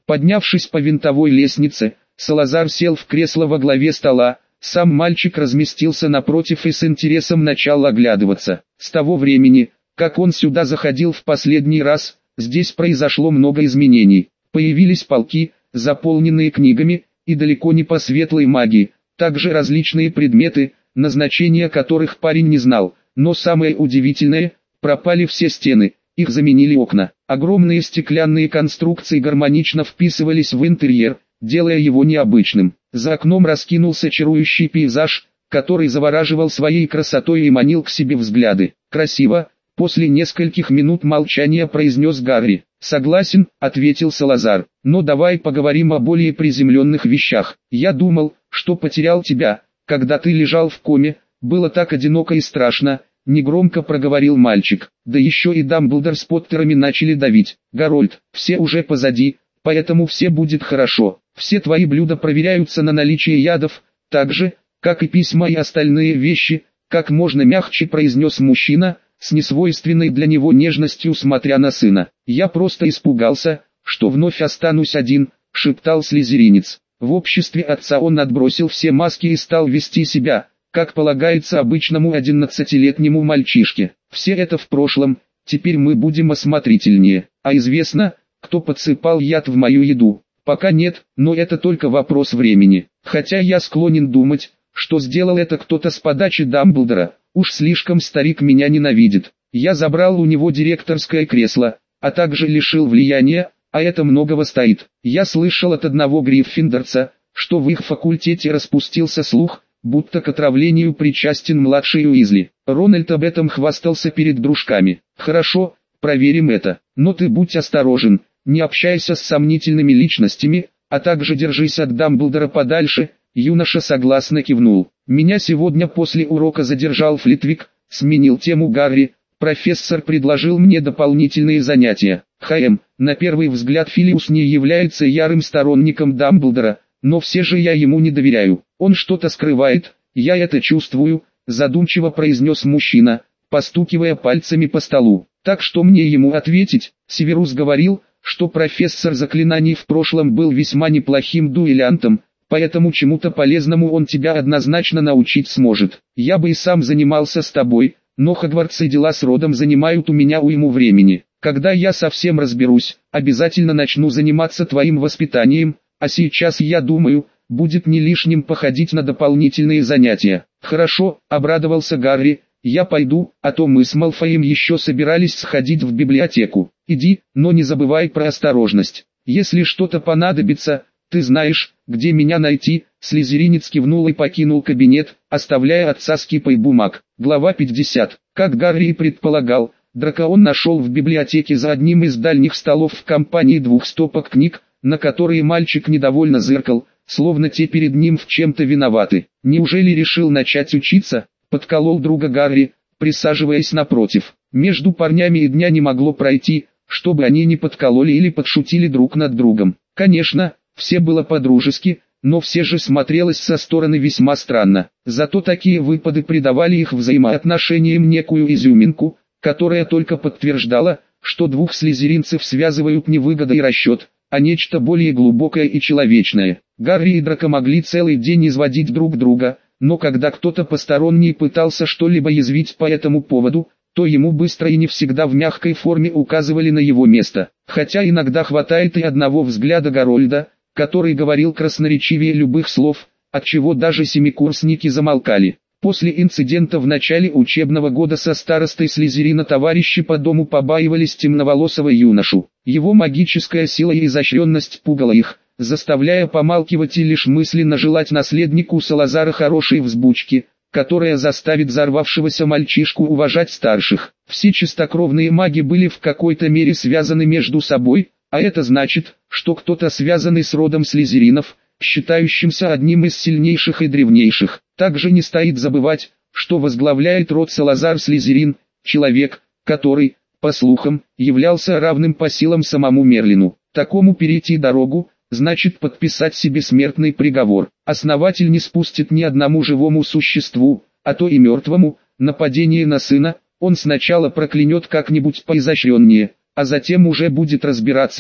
Поднявшись по винтовой лестнице, Салазар сел в кресло во главе стола, сам мальчик разместился напротив и с интересом начал оглядываться. С того времени, как он сюда заходил в последний раз, здесь произошло много изменений. Появились полки, заполненные книгами, и далеко не по светлой магии, также различные предметы, назначения которых парень не знал, но самое удивительное, пропали все стены, их заменили окна. Огромные стеклянные конструкции гармонично вписывались в интерьер, делая его необычным. За окном раскинулся чарующий пейзаж, который завораживал своей красотой и манил к себе взгляды. «Красиво», — после нескольких минут молчания произнес Гарри. «Согласен», — ответил Салазар, — «но давай поговорим о более приземленных вещах. Я думал, что потерял тебя, когда ты лежал в коме, было так одиноко и страшно», — негромко проговорил мальчик. «Да еще и Дамблдор с Поттерами начали давить. Гарольд, все уже позади, поэтому все будет хорошо. Все твои блюда проверяются на наличие ядов, так же, как и письма и остальные вещи», — как можно мягче произнес мужчина, с несвойственной для него нежностью смотря на сына. «Я просто испугался, что вновь останусь один», — шептал слизеринец. В обществе отца он отбросил все маски и стал вести себя, как полагается обычному 11-летнему мальчишке. «Все это в прошлом, теперь мы будем осмотрительнее. А известно, кто подсыпал яд в мою еду?» «Пока нет, но это только вопрос времени. Хотя я склонен думать, что сделал это кто-то с подачи Дамблдора. Уж слишком старик меня ненавидит. Я забрал у него директорское кресло, а также лишил влияния, а это многого стоит. Я слышал от одного гриффиндорца, что в их факультете распустился слух, будто к отравлению причастен младший Уизли. Рональд об этом хвастался перед дружками. Хорошо, проверим это. Но ты будь осторожен, не общайся с сомнительными личностями, а также держись от Дамблдора подальше». Юноша согласно кивнул. «Меня сегодня после урока задержал Флитвик», — сменил тему Гарри. «Профессор предложил мне дополнительные занятия. На первый взгляд Филиус не является ярым сторонником Дамблдора, но все же я ему не доверяю. Он что-то скрывает, я это чувствую», — задумчиво произнес мужчина, постукивая пальцами по столу. «Так что мне ему ответить?» Северус говорил, что профессор заклинаний в прошлом был весьма неплохим дуэлянтом, поэтому чему-то полезному он тебя однозначно научить сможет. Я бы и сам занимался с тобой, но Хогвартс и дела с родом занимают у меня уйму времени. Когда я совсем разберусь, обязательно начну заниматься твоим воспитанием, а сейчас я думаю, будет не лишним походить на дополнительные занятия». «Хорошо», — обрадовался Гарри, — «я пойду, а то мы с Малфоем еще собирались сходить в библиотеку. Иди, но не забывай про осторожность. Если что-то понадобится, ты знаешь, где меня найти». Слизеринец кивнул и покинул кабинет, оставляя отца с кипой бумаг. Глава 50. Как Гарри и предполагал, Дракоон нашел в библиотеке за одним из дальних столов в компании 2 стопок книг, на которые мальчик недовольно зыркал, словно те перед ним в чем-то виноваты. «Неужели решил начать учиться?» — подколол друга Гарри, присаживаясь напротив. Между парнями и дня не могло пройти, чтобы они не подкололи или подшутили друг над другом. Конечно, все было по-дружески, но все же смотрелось со стороны весьма странно. Зато такие выпады придавали их взаимоотношениям некую изюминку, которая только подтверждала, что двух слизеринцев связывают не выгода и расчет, а нечто более глубокое и человечное. Гарри и Драко могли целый день изводить друг друга, но когда кто-то посторонний пытался что-либо язвить по этому поводу, то ему быстро и не всегда в мягкой форме указывали на его место. Хотя иногда хватает и одного взгляда Гарольда, который говорил красноречивее любых слов, отчего даже семикурсники замолкали. После инцидента в начале учебного года со старостой Слизерина товарищи по дому побаивались темноволосого юношу. Его магическая сила и изощренность пугала их, заставляя помалкивать и лишь мысленно желать наследнику Салазара хорошей взбучки, которая заставит взорвавшегося мальчишку уважать старших. Все чистокровные маги были в какой-то мере связаны между собой, а это значит, что кто-то связанный с родом Слизеринов, считающимся одним из сильнейших и древнейших. Также не стоит забывать, что возглавляет род Салазар Слизерин, человек, который, по слухам, являлся равным по силам самому Мерлину. Такому перейти дорогу, значит подписать себе смертный приговор. Основатель не спустит ни одному живому существу, а то и мертвому, нападение на сына. Он сначала проклянет как-нибудь поизощреннее, а затем уже будет разбираться,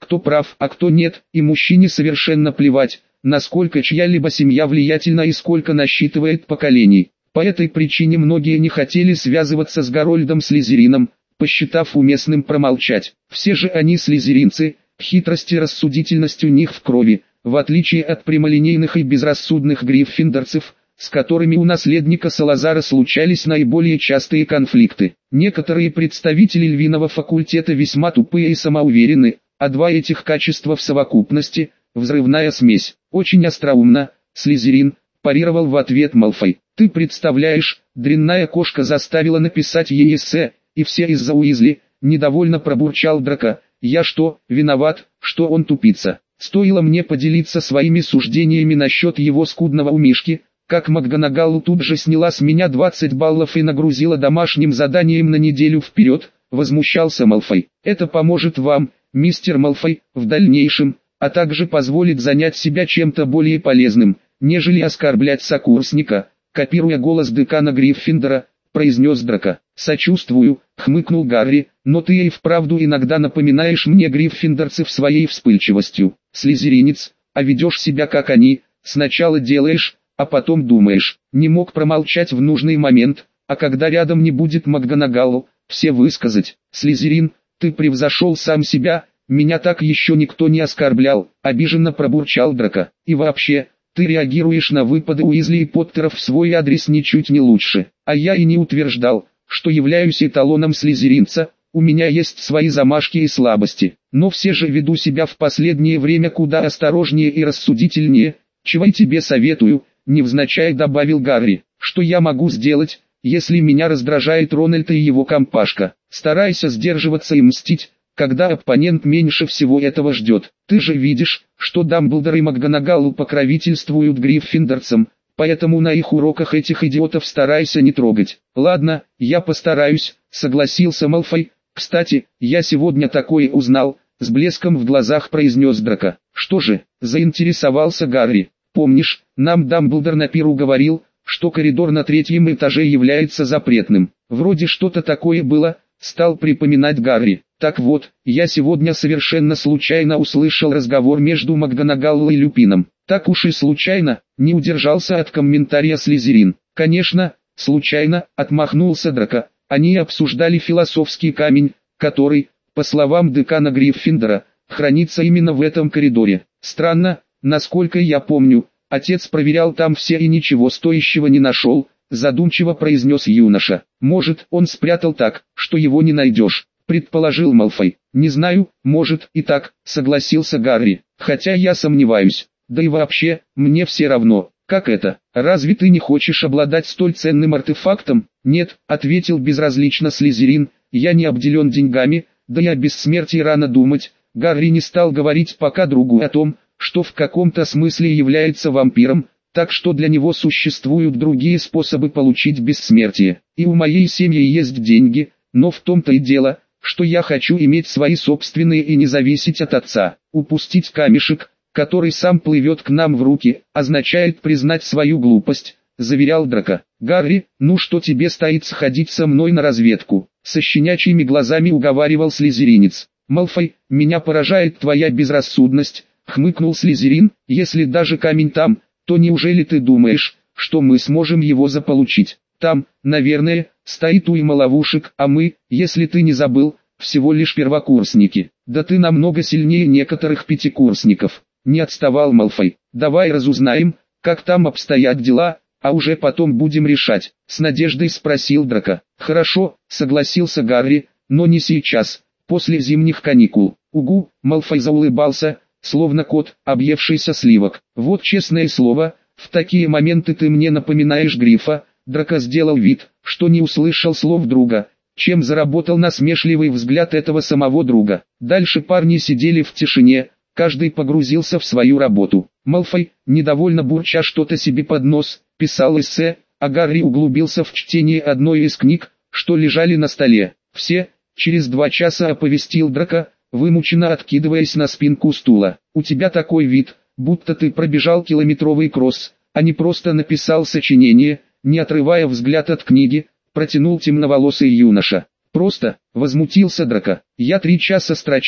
кто прав, а кто нет, и мужчине совершенно плевать, насколько чья-либо семья влиятельна и сколько насчитывает поколений. По этой причине многие не хотели связываться с Гарольдом Слизерином, посчитав уместным промолчать. Все же они слизеринцы, хитрость и рассудительность у них в крови, в отличие от прямолинейных и безрассудных гриффиндорцев, с которыми у наследника Салазара случались наиболее частые конфликты. Некоторые представители львиного факультета весьма тупые и самоуверены, а два этих качества в совокупности – взрывная смесь. Очень остроумно, Слизерин, парировал в ответ Малфой. Ты представляешь, дрянная кошка заставила написать ей эссе, и все из-за Уизли, недовольно пробурчал Драко. Я что, виноват, что он тупица? Стоило мне поделиться своими суждениями насчет его скудного умишки, как МакГонагалл тут же сняла с меня 20 баллов и нагрузила домашним заданием на неделю вперед, возмущался Малфой. Это поможет вам, мистер Малфой, в дальнейшем, а также позволит занять себя чем-то более полезным, нежели оскорблять сокурсника, копируя голос декана Гриффиндора, произнес Драко. «Сочувствую», — хмыкнул Гарри, «но ты и вправду иногда напоминаешь мне гриффиндорцев своей вспыльчивостью. Слизеринец, а ведешь себя как они, сначала делаешь, а потом думаешь». Не мог промолчать в нужный момент, а когда рядом не будет МакГонагалл, все высказать. «Слизерин, ты превзошел сам себя, меня так еще никто не оскорблял», — обиженно пробурчал Драко. «И вообще, ты реагируешь на выпады Уизли и Поттеров в свой адрес ничуть не лучше. А я и не утверждал, что являюсь эталоном слизеринца, у меня есть свои замашки и слабости. Но все же веду себя в последнее время куда осторожнее и рассудительнее, чего и тебе советую», — невзначай добавил Гарри. «Что я могу сделать, если меня раздражает Рональд и его компашка? Старайся сдерживаться и мстить, когда оппонент меньше всего этого ждет. Ты же видишь, что Дамблдор и МакГонагалл покровительствуют гриффиндорцам, поэтому на их уроках этих идиотов старайся не трогать». «Ладно, я постараюсь», — согласился Малфой. «Кстати, я сегодня такое узнал», — с блеском в глазах произнес Драко. «Что же?» — заинтересовался Гарри. «Помнишь, нам Дамблдор на пиру говорил, что коридор на 3-м этаже является запретным? Вроде что-то такое было», — стал припоминать Гарри. «Так вот, я сегодня совершенно случайно услышал разговор между МакГонагалл и Люпином». «Так уж и случайно», — не удержался от комментария Слизерин. «Конечно, случайно», — отмахнулся Драко. «Они обсуждали философский камень, который, по словам декана Гриффиндора, хранится именно в этом коридоре. Странно, насколько я помню, отец проверял там все и ничего стоящего не нашел», — задумчиво произнес юноша. «Может, он спрятал так, что его не найдешь», — предположил Малфой. «Не знаю, может и так», — согласился Гарри. «Хотя я сомневаюсь. Да и вообще, мне все равно. Как это? Разве ты не хочешь обладать столь ценным артефактом?» «Нет», — ответил безразлично Слизерин, — «я не обделен деньгами, да и о бессмертии рано думать». Гарри не стал говорить пока другу о том, что в каком-то смысле является вампиром, так что для него существуют другие способы получить бессмертие. «И у моей семьи есть деньги, но в том-то и дело, что я хочу иметь свои собственные и не зависеть от отца. Упустить камешек, который сам плывет к нам в руки, означает признать свою глупость», — заверял Драко. «Гарри, ну что тебе стоит сходить со мной на разведку?» — со щенячьими глазами уговаривал слизеринец. «Малфой, меня поражает твоя безрассудность», — хмыкнул Слизерин. «Если даже камень там, то неужели ты думаешь, что мы сможем его заполучить? Там, наверное, стоит уйма ловушек, а мы, если ты не забыл, всего лишь первокурсники. Да ты намного сильнее некоторых пятикурсников». Не отставал Малфой. «Давай разузнаем, как там обстоят дела, а уже потом будем решать», — с надеждой спросил Драко. «Хорошо», — согласился Гарри, — «но не сейчас, после зимних каникул». «Угу», — Малфой заулыбался, словно кот, объевшийся сливок. «Вот честное слово, в такие моменты ты мне напоминаешь Грифа». Драко сделал вид, что не услышал слов друга, чем заработал насмешливый взгляд этого самого друга. Дальше парни сидели в тишине, каждый погрузился в свою работу. Малфой, недовольно бурча что-то себе под нос, писал эссе, а Гарри углубился в чтение одной из книг, что лежали на столе. «Все», — через 2 часа оповестил Драко, вымученно откидываясь на спинку стула. «У тебя такой вид, будто ты пробежал километровый кросс, а не просто написал сочинение», — не отрывая взгляд от книги, протянул темноволосый юноша. «Просто», — возмутился Драко, — «я 3 часа строчил,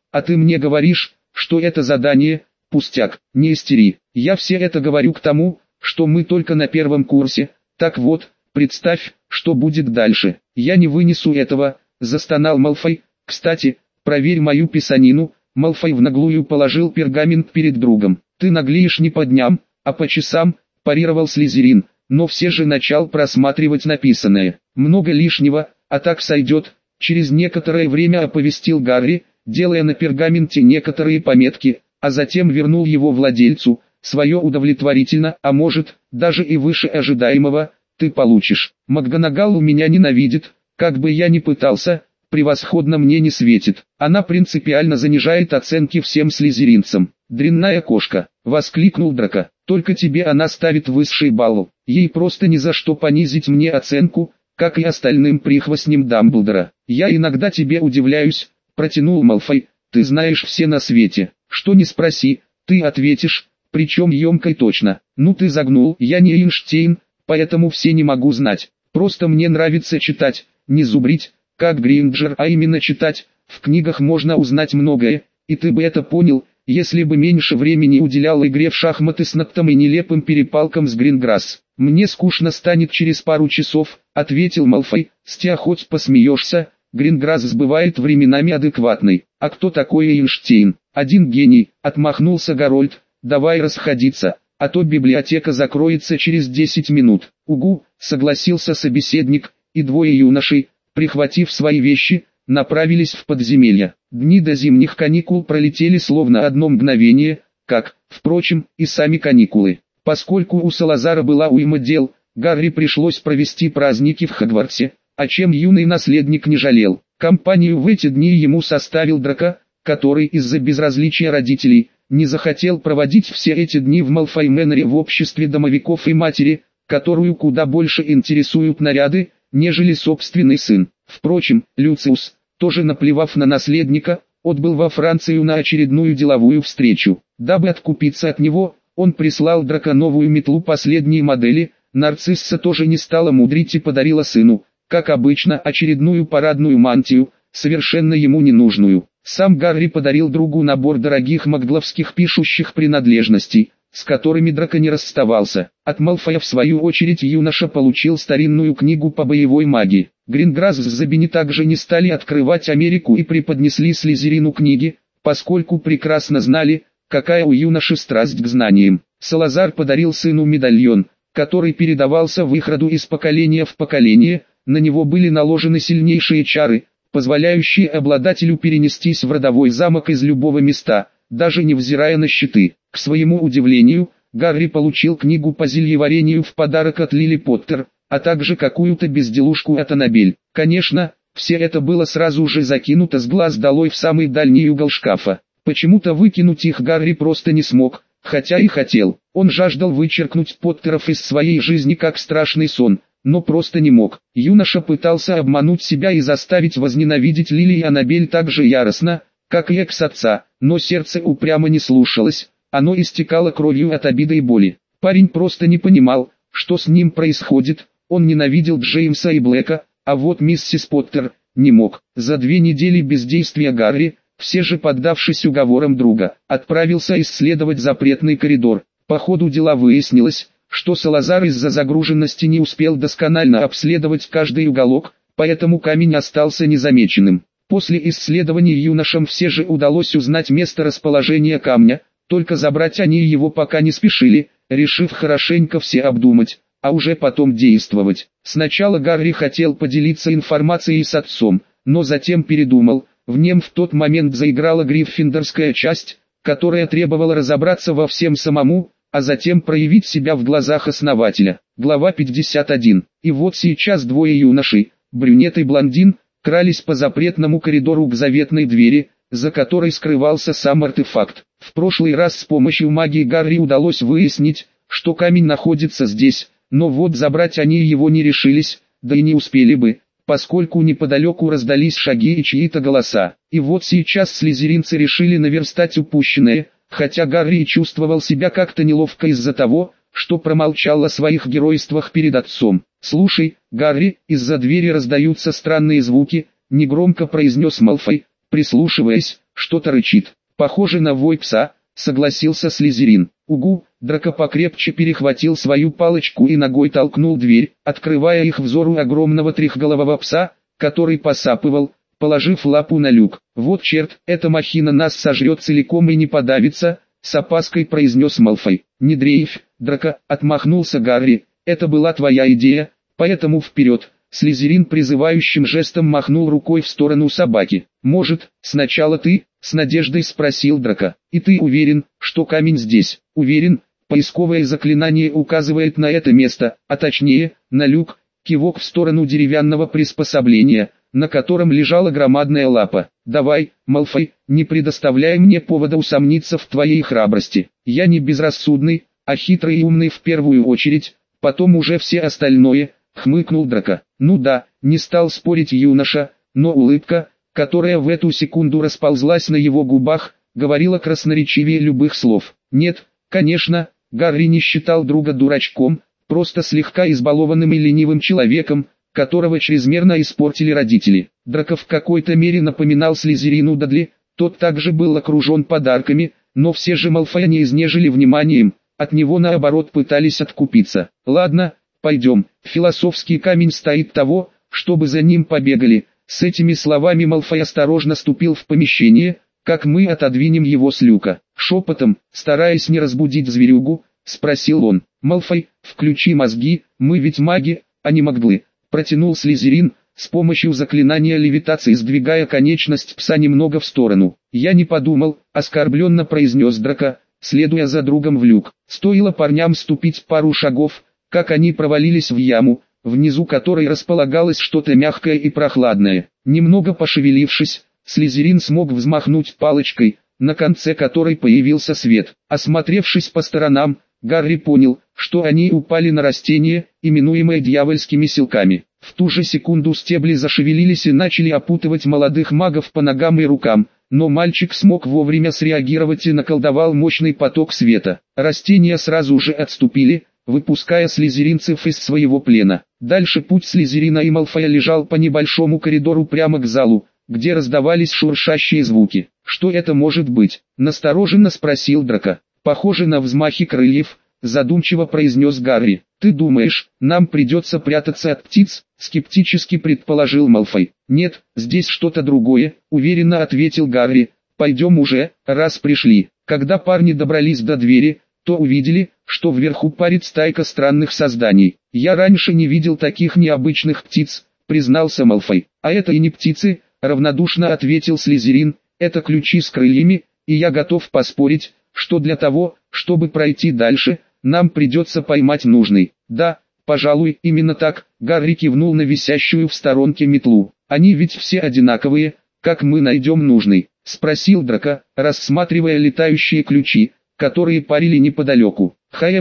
а ты мне говоришь, что это задание, пустяк, не истери. Я все это говорю к тому, что мы только на первом курсе, так вот, представь, что будет дальше. Я не вынесу этого, застонал Малфой. Кстати, проверь мою писанину. Малфой в наглую положил пергамент перед другом. Ты наглеешь не по дням, а по часам, парировал Слизерин, но все же начал просматривать написанное. Много лишнего, а так сойдет. Через некоторое время оповестил Гарри, делая на пергаменте некоторые пометки, а затем вернул его владельцу. Свое удовлетворительно, а может, даже и выше ожидаемого, ты получишь. МакГонагал у меня ненавидит, как бы я ни пытался, превосходно мне не светит. Она принципиально занижает оценки всем слизеринцам. «Дрянная кошка!» — воскликнул Драко. «Только тебе она ставит высший балл. Ей просто ни за что понизить мне оценку, как и остальным прихвостням Дамблдора. Я иногда тебе удивляюсь», — протянул Малфой. «Ты знаешь все на свете. Что ни спроси, ты ответишь, причем емко и точно. Ну ты загнул, я не Эйнштейн, поэтому все не могу знать. Просто мне нравится читать, не зубрить, как Гринджер, а именно читать. В книгах можно узнать многое, и ты бы это понял, если бы меньше времени уделял игре в шахматы с Ноктом и нелепым перепалкам с Гринграсс. Мне скучно станет через пару часов», — ответил Малфой. «С тебя хоть посмеешься, Гринграсс бывает временами адекватный. А кто такой Эйнштейн?» «Один гений», — отмахнулся Гарольд. «Давай расходиться, а то библиотека закроется через 10 минут». «Угу», — согласился собеседник, и двое юношей, прихватив свои вещи, направились в подземелье. Дни до зимних каникул пролетели словно одно мгновение, как, впрочем, и сами каникулы. Поскольку у Салазара была уйма дел, Гарри пришлось провести праздники в Хогвартсе, о чем юный наследник не жалел. Компанию в эти дни ему составил Драко, который из-за безразличия родителей не захотел проводить все эти дни в Малфой Мэноре в обществе домовиков и матери, которую куда больше интересуют наряды, нежели собственный сын. Впрочем, Люциус, тоже наплевав на наследника, отбыл во Францию на очередную деловую встречу. Дабы откупиться от него, он прислал Драко новую метлу последней модели. Нарцисса тоже не стала мудрить и подарила сыну, как обычно, очередную парадную мантию, совершенно ему ненужную. Сам Гарри подарил другу набор дорогих магловских пишущих принадлежностей, с которыми Драко не расставался. От Малфоя в свою очередь юноша получил старинную книгу по боевой магии. Гринграсс с Забини также не стали открывать Америку и преподнесли Слизерину книги, поскольку прекрасно знали, какая у юноши страсть к знаниям. Салазар подарил сыну медальон, который передавался в их роду из поколения в поколение. На него были наложены сильнейшие чары, позволяющие обладателю перенестись в родовой замок из любого места, даже невзирая на щиты. К своему удивлению, Гарри получил книгу по зельеварению в подарок от Лили Поттер, а также какую-то безделушку от Аннабель. Конечно, все это было сразу же закинуто с глаз долой в самый дальний угол шкафа. Почему-то выкинуть их Гарри просто не смог, хотя и хотел. Он жаждал вычеркнуть Поттеров из своей жизни как страшный сон, но просто не мог. Юноша пытался обмануть себя и заставить возненавидеть Лили и Аннабель так же яростно, как и экс-отца, но сердце упрямо не слушалось, оно истекало кровью от обиды и боли. Парень просто не понимал, что с ним происходит, он ненавидел Джеймса и Блэка, а вот миссис Поттер не мог. За 2 недели бездействия Гарри, все же поддавшись уговорам друга, отправился исследовать запретный коридор. По ходу дела выяснилось, что Салазар из-за загруженности не успел досконально обследовать каждый уголок, поэтому камень остался незамеченным. После исследований юношам все же удалось узнать место расположения камня, только забрать они его пока не спешили, решив хорошенько все обдумать, а уже потом действовать. Сначала Гарри хотел поделиться информацией с отцом, но затем передумал. В нем в тот момент заиграла гриффиндорская часть, которая требовала разобраться во всем самому, а затем проявить себя в глазах основателя. Глава 51. И вот сейчас двое юношей, брюнет и блондин, крались по запретному коридору к заветной двери, за которой скрывался сам артефакт. В прошлый раз с помощью магии Гарри удалось выяснить, что камень находится здесь, но вот забрать они его не решились, да и не успели бы, поскольку неподалеку раздались шаги и чьи-то голоса. И вот сейчас слизеринцы решили наверстать упущенное, хотя Гарри чувствовал себя как-то неловко из-за того, что промолчал о своих геройствах перед отцом. «Слушай, Гарри, из-за двери раздаются странные звуки», — негромко произнес Малфой, прислушиваясь, что-то рычит. Похоже на вой пса, согласился Слизерин. Угу. Драко покрепче перехватил свою палочку и ногой толкнул дверь, открывая их взору огромного трехголового пса, который посапывал, положив лапу на люк. «Вот черт, эта махина нас сожрет целиком и не подавится», — с опаской произнес Малфой. «Не дрейфь, Драко», — отмахнулся Гарри, — «это была твоя идея, поэтому вперед». Слизерин призывающим жестом махнул рукой в сторону собаки. «Может, сначала ты?» — с надеждой спросил Драко. «И ты уверен, что камень здесь?» «Уверен». Поисковое заклинание указывает на это место, а точнее, на люк, кивок в сторону деревянного приспособления, на котором лежала громадная лапа. «Давай, Малфой, не предоставляй мне повода усомниться в твоей храбрости. Я не безрассудный, а хитрый и умный в первую очередь, потом уже все остальное», — хмыкнул Драко. «Ну да», — не стал спорить юноша, но улыбка, которая в эту секунду расползлась на его губах, говорила красноречивее любых слов. «Нет, конечно». Гарри не считал друга дурачком, просто слегка избалованным и ленивым человеком, которого чрезмерно испортили родители. Драко в какой-то мере напоминал Слизерину Дадли, тот также был окружен подарками, но все же Малфоя не изнежили вниманием, от него наоборот пытались откупиться. «Ладно, пойдем, философский камень стоит того, чтобы за ним побегали». С этими словами Малфой осторожно ступил в помещение, как мы отодвинем его с люка. Шепотом, стараясь не разбудить зверюгу, спросил он. «Малфой, включи мозги, мы ведь маги, а не могдлы», протянул Слизерин, с помощью заклинания левитации сдвигая конечность пса немного в сторону. «Я не подумал», оскорбленно произнес Драко, следуя за другом в люк. Стоило парням ступить пару шагов, как они провалились в яму, внизу которой располагалось что-то мягкое и прохладное. Немного пошевелившись, Слизерин смог взмахнуть палочкой, на конце которой появился свет. Осмотревшись по сторонам, Гарри понял, что они упали на растение, именуемое дьявольскими силками. В ту же секунду стебли зашевелились и начали опутывать молодых магов по ногам и рукам, но мальчик смог вовремя среагировать и наколдовал мощный поток света. Растения сразу же отступили, выпуская слизеринцев из своего плена. Дальше путь Слизерина и Малфоя лежал по небольшому коридору прямо к залу, где раздавались шуршащие звуки. «Что это может быть?» — настороженно спросил Драко. «Похоже на взмахи крыльев», — задумчиво произнес Гарри. «Ты думаешь, нам придется прятаться от птиц?» — скептически предположил Малфой. «Нет, здесь что-то другое», — уверенно ответил Гарри. «Пойдем уже, раз пришли». Когда парни добрались до двери, то увидели, что вверху парит стайка странных созданий. «Я раньше не видел таких необычных птиц», — признался Малфой. «А это и не птицы», — равнодушно ответил Слизерин. «Это ключи с крыльями, и я готов поспорить, что для того, чтобы пройти дальше, нам придется поймать нужный». «Да, пожалуй, именно так», — Гарри кивнул на висящую в сторонке метлу. «Они ведь все одинаковые, как мы найдем нужный?» — спросил Драко, рассматривая летающие ключи, которые парили неподалеку.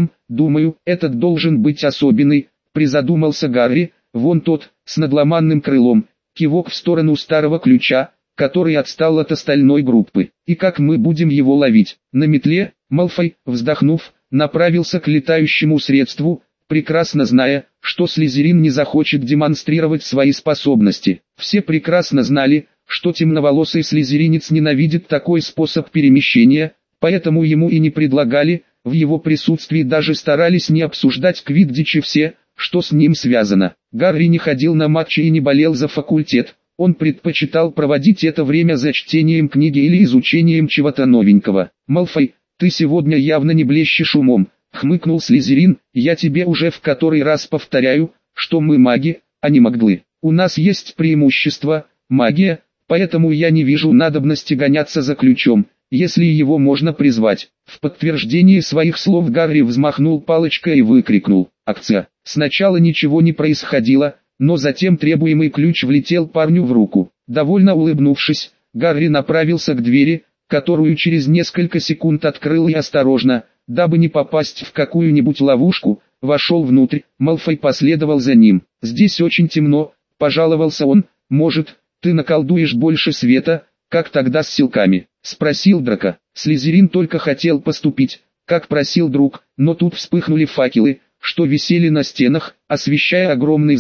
Думаю, этот должен быть особенный», — призадумался Гарри. «Вон тот, с надломанным крылом», кивок в сторону старого ключа, который отстал от остальной группы. «И как мы будем его ловить?» «На метле?» Малфой, вздохнув, направился к летающему средству, прекрасно зная, что Слизерин не захочет демонстрировать свои способности. Все прекрасно знали, что темноволосый слизеринец ненавидит такой способ перемещения, поэтому ему и не предлагали, в его присутствии даже старались не обсуждать квиддичи все, что с ним связано. Гарри не ходил на матчи и не болел за факультет, он предпочитал проводить это время за чтением книги или изучением чего-то новенького. «Малфой, ты сегодня явно не блещешь умом», — хмыкнул Слизерин. «Я тебе уже в который раз повторяю, что мы маги, а не могдлы. У нас есть преимущество, магия, поэтому я не вижу надобности гоняться за ключом, если его можно призвать». В подтверждение своих слов Гарри взмахнул палочкой и выкрикнул: «Акция!». Сначала ничего не происходило, но затем требуемый ключ влетел парню в руку. Довольно улыбнувшись, Гарри направился к двери, которую через несколько секунд открыл и осторожно, дабы не попасть в какую-нибудь ловушку, вошел внутрь. Малфой последовал за ним. «Здесь очень темно», — пожаловался он. «Может, ты наколдуешь больше света, как тогда с силками?» — спросил Драко. Слизерин только хотел поступить, как просил друг, но тут вспыхнули факелы, что висели на стенах, освещая огромный зал,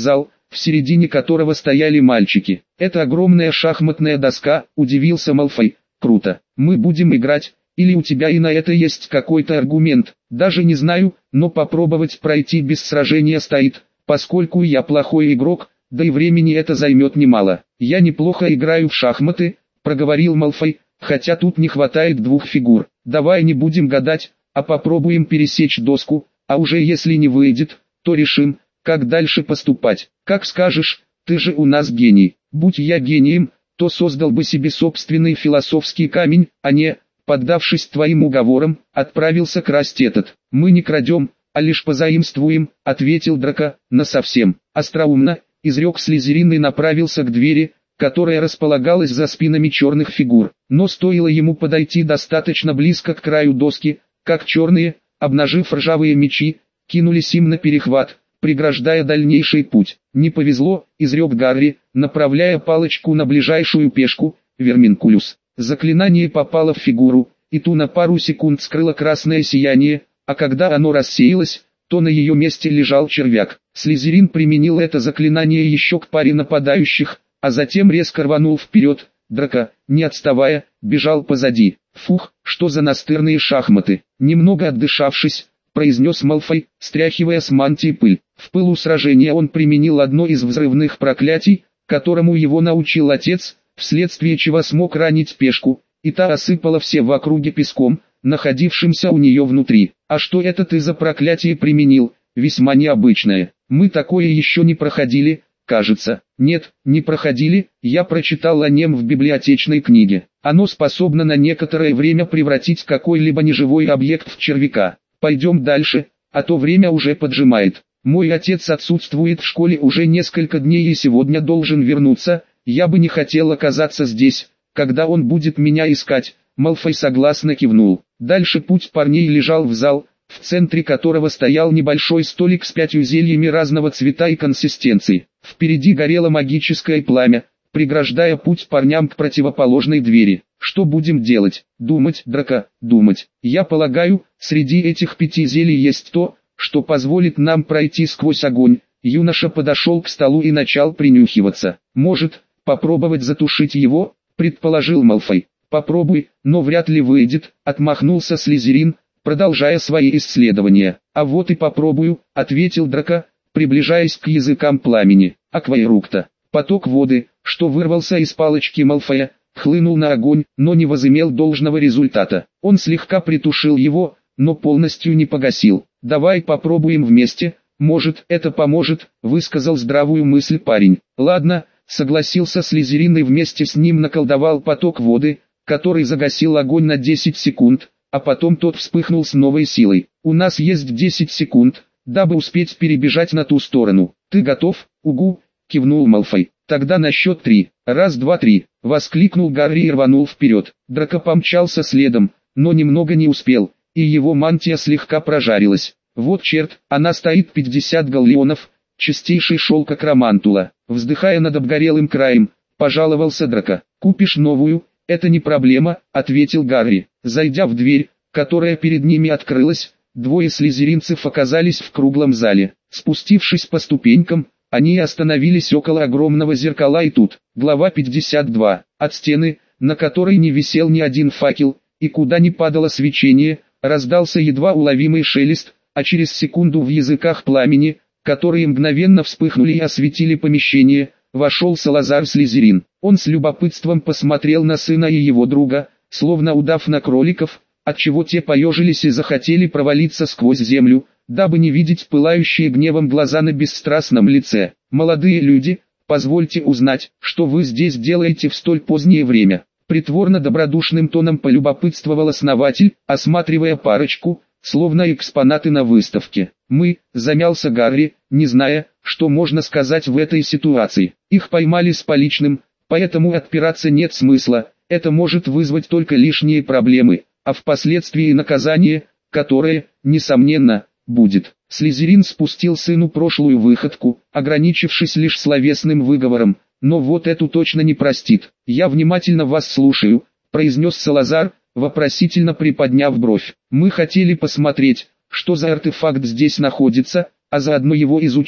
в середине которого стояли мальчики. «Это огромная шахматная доска», — удивился Малфой. «Круто. Мы будем играть, или у тебя и на это есть какой-то аргумент?» «Даже не знаю, но попробовать пройти без сражения стоит, поскольку я плохой игрок, да и времени это займет немало». «Я неплохо играю в шахматы», — проговорил Малфой, «хотя тут не хватает двух фигур. Давай не будем гадать, а попробуем пересечь доску, а уже если не выйдет, то решим, как дальше поступать». «Как скажешь, ты же у нас гений». «Будь я гением, то создал бы себе собственный философский камень, а не, поддавшись твоим уговорам, отправился красть этот». «Мы не крадем, а лишь позаимствуем», — ответил Драко, насовсем. «Остроумно», — изрек Слизерин и направился к двери, которая располагалась за спинами черных фигур. Но стоило ему подойти достаточно близко к краю доски, как черные, обнажив ржавые мечи, кинулись им на перехват, преграждая дальнейший путь. «Не повезло», — изрек Гарри, направляя палочку на ближайшую пешку, Верминкулюс. Заклинание попало в фигуру, и ту на пару секунд скрыло красное сияние, а когда оно рассеялось, то на ее месте лежал червяк. Слизерин применил это заклинание еще к паре нападающих, а затем резко рванул вперед. Драко, не отставая, бежал позади. «Фух, что за настырные шахматы!» Немного отдышавшись, произнес Малфой, стряхивая с мантии пыль. В пылу сражения он применил одно из взрывных проклятий, которому его научил отец, вследствие чего смог ранить пешку, и та осыпала все в округе песком, находившимся у нее внутри. «А что это ты за проклятие применил? Весьма необычное. Мы такое еще не проходили, кажется». «Нет, не проходили, я прочитал о нем в библиотечной книге. Оно способно на некоторое время превратить какой-либо неживой объект в червяка. Пойдем дальше, а то время уже поджимает. Мой отец отсутствует в школе уже несколько дней и сегодня должен вернуться, я бы не хотел оказаться здесь, когда он будет меня искать». Малфой согласно кивнул. Дальше путь парней лежал в зал, в центре которого стоял небольшой столик с 5 зельями разного цвета и консистенции. Впереди горело магическое пламя, преграждая путь парням к противоположной двери. «Что будем делать?» «Думать, Драко, думать. Я полагаю, среди этих 5 зелий есть то, что позволит нам пройти сквозь огонь». Юноша подошел к столу и начал принюхиваться. «Может, попробовать затушить его?» — предположил Малфой. «Попробуй, но вряд ли выйдет», — отмахнулся Слизерин, продолжая свои исследования. «А вот и попробую», — ответил Драко, приближаясь к языкам пламени. Акваэрукта. Поток воды, что вырвался из палочки Малфоя, хлынул на огонь, но не возымел должного результата. Он слегка притушил его, но полностью не погасил. «Давай попробуем вместе, может это поможет», — высказал здравую мысль парень. «Ладно», — согласился Слизерин и вместе с ним наколдовал поток воды, который загасил огонь на 10 секунд, а потом тот вспыхнул с новой силой. «У нас есть 10 секунд, дабы успеть перебежать на ту сторону. Ты готов?» «Угу», — кивнул Малфой. «Тогда на счет 3. Раз, два, три», — воскликнул Гарри и рванул вперед. Драко помчался следом, но немного не успел, и его мантия слегка прожарилась. «Вот черт, она стоит 50 галлеонов, чистейший шелк акромантула». Вздыхая над обгорелым краем, пожаловался Драко. «Купишь новую?» «Это не проблема», — ответил Гарри. Зайдя в дверь, которая перед ними открылась, двое слизеринцев оказались в круглом зале. Спустившись по ступенькам, они остановились около огромного зеркала, и тут, глава 52, от стены, на которой не висел ни один факел, и куда не падало свечение, раздался едва уловимый шелест, а через секунду в языках пламени, которые мгновенно вспыхнули и осветили помещение, вошел Салазар Слизерин. Он с любопытством посмотрел на сына и его друга, словно удав на кроликов, отчего те поежились и захотели провалиться сквозь землю, дабы не видеть пылающие гневом глаза на бесстрастном лице. «Молодые люди, позвольте узнать, что вы здесь делаете в столь позднее время?» Притворно добродушным тоном полюбопытствовал основатель, осматривая парочку, словно экспонаты на выставке. «Мы», — замялся Гарри, не зная, что можно сказать в этой ситуации. «Их поймали с поличным, поэтому отпираться нет смысла, это может вызвать только лишние проблемы, а впоследствии наказание, которое, несомненно, будет». Слизерин спустил сыну прошлую выходку, ограничившись лишь словесным выговором, но вот эту точно не простит. «Я внимательно вас слушаю», — произнес Салазар, вопросительно приподняв бровь. «Мы хотели посмотреть, что за артефакт здесь находится, а заодно его изучить»,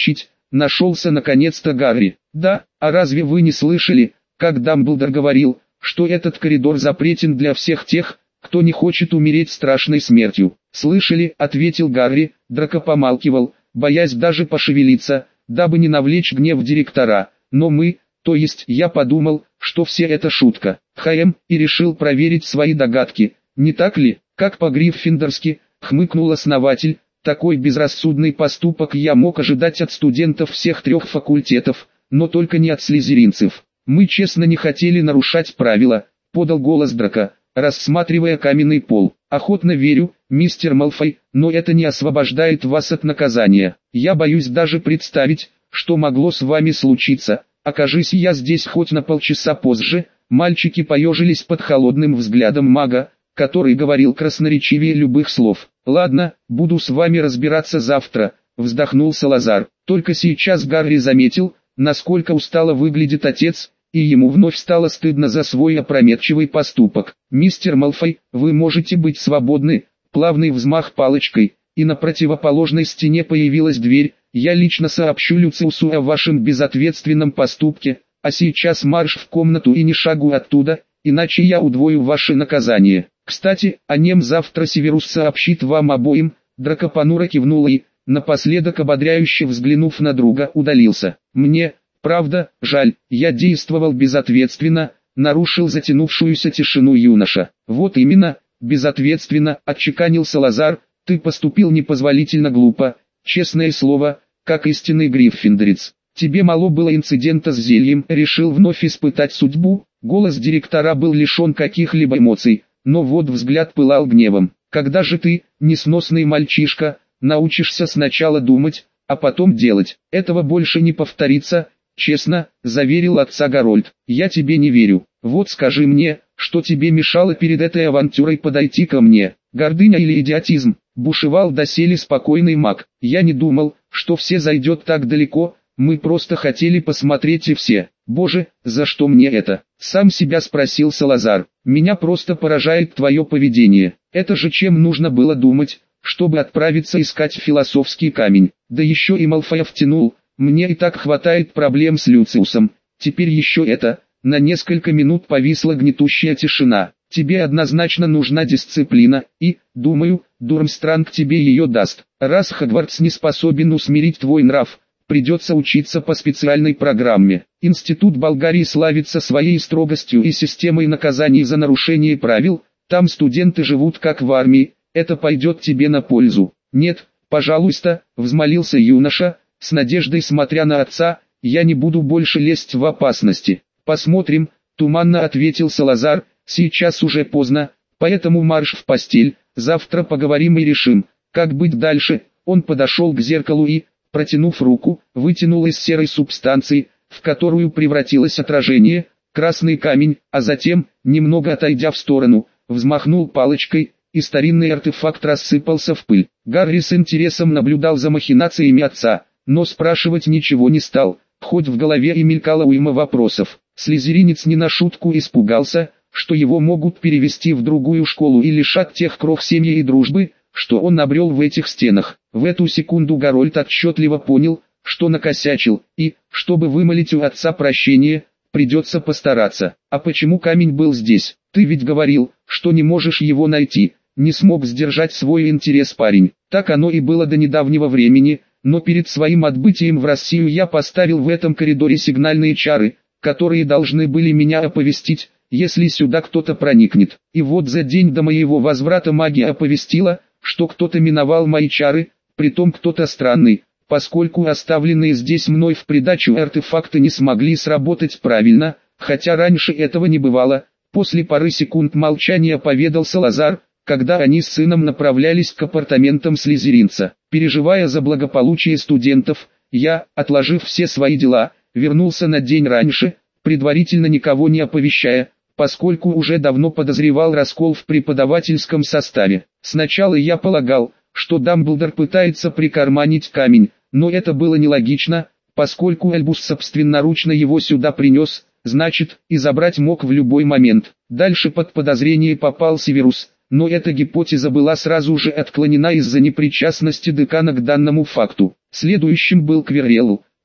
нашелся наконец-то Гарри. Да, а разве вы не слышали, как Дамблдор говорил, что этот коридор запретен для всех тех, кто не хочет умереть страшной смертью? Слышали, ответил Гарри. Драко помалкивал, боясь даже пошевелиться, дабы не навлечь гнев директора. Но то есть я подумал, что все это шутка. И решил проверить свои догадки, не так ли? Как по-гриффиндорски, хмыкнул основатель. Такой безрассудный поступок я мог ожидать от студентов всех 3 факультетов, но только не от слизеринцев. Мы честно не хотели нарушать правила, подал голос Драко, рассматривая каменный пол. Охотно верю, мистер Малфой, но это не освобождает вас от наказания. Я боюсь даже представить, что могло с вами случиться. Окажись я здесь хоть на полчаса позже. Мальчики поежились под холодным взглядом мага, который говорил красноречивее любых слов. «Ладно, буду с вами разбираться завтра», — вздохнул Салазар. Только сейчас Гарри заметил, насколько устало выглядит отец, и ему вновь стало стыдно за свой опрометчивый поступок. «Мистер Малфой, вы можете быть свободны», — плавный взмах палочкой, и на противоположной стене появилась дверь. «Я лично сообщу Люциусу о вашем безответственном поступке, а сейчас марш в комнату и ни шагу оттуда, иначе я удвою ваше наказание. Кстати, о нем завтра Северус сообщит вам обоим». Драко понуро кивнул и, напоследок ободряюще взглянув на друга, удалился. «Мне, правда, жаль, я действовал безответственно», — нарушил затянувшуюся тишину юноша. «Вот именно, безответственно», — отчеканил Салазар, — «ты поступил непозволительно глупо, честное слово, как истинный гриффиндорец. Тебе мало было инцидента с зельем, решил вновь испытать судьбу». Голос директора был лишен каких-либо эмоций, но вот взгляд пылал гневом. «Когда же ты, несносный мальчишка, научишься сначала думать, а потом делать? Этого больше не повторится, честно», — заверил отца Гарольд. «Я тебе не верю. Вот скажи мне, что тебе мешало перед этой авантюрой подойти ко мне? Гордыня или идиотизм?» — бушевал доселе спокойный маг. «Я не думал, что все зайдет так далеко, мы просто хотели посмотреть и все». «Боже, за что мне это?» — сам себя спросил Салазар. «Меня просто поражает твое поведение. Это же чем нужно было думать, чтобы отправиться искать философский камень? Да еще и Малфоя втянул. Мне и так хватает проблем с Люциусом. Теперь еще это». На несколько минут повисла гнетущая тишина. «Тебе однозначно нужна дисциплина, и, думаю, Дурмстранг тебе ее даст. Раз Хогвартс не способен усмирить твой нрав, придется учиться по специальной программе. Институт Болгарии славится своей строгостью и системой наказаний за нарушение правил. Там студенты живут как в армии, это пойдет тебе на пользу». «Нет, пожалуйста», — взмолился юноша, с надеждой смотря на отца, — «я не буду больше лезть в опасности». «Посмотрим», — туманно ответил Салазар, — «сейчас уже поздно, поэтому марш в постель, завтра поговорим и решим, как быть дальше». Он подошел к зеркалу и, протянув руку, вытянул из серой субстанции, в которую превратилось отражение, красный камень, а затем, немного отойдя в сторону, взмахнул палочкой, и старинный артефакт рассыпался в пыль. Гарри с интересом наблюдал за махинациями отца, но спрашивать ничего не стал, хоть в голове и мелькала уйма вопросов. Слизеринец не на шутку испугался, что его могут перевести в другую школу и лишат тех крох семьи и дружбы, что он обрел в этих стенах. В эту секунду Гарольд отчетливо понял, что накосячил, и, чтобы вымолить у отца прощение, придется постараться. «А почему камень был здесь? Ты ведь говорил, что не можешь его найти», — не смог сдержать свой интерес парень. «Так оно и было до недавнего времени, но перед своим отбытием в Россию я поставил в этом коридоре сигнальные чары, которые должны были меня оповестить, если сюда кто-то проникнет. И вот за день до моего возврата магия оповестила, что кто-то миновал мои чары, притом кто-то странный, поскольку оставленные здесь мной в придачу артефакты не смогли сработать правильно, хотя раньше этого не бывало». После пары секунд молчания поведал Салазар, когда они с сыном направлялись к апартаментам слизеринца. «Переживая за благополучие студентов, я, отложив все свои дела, вернулся на день раньше, предварительно никого не оповещая, поскольку уже давно подозревал раскол в преподавательском составе. Сначала я полагал, что Дамблдор пытается прикарманить камень, но это было нелогично, поскольку Альбус собственноручно его сюда принес, значит, и забрать мог в любой момент. Дальше под подозрение попал Северус, но эта гипотеза была сразу же отклонена из-за непричастности декана к данному факту. Следующим был Квиррелл,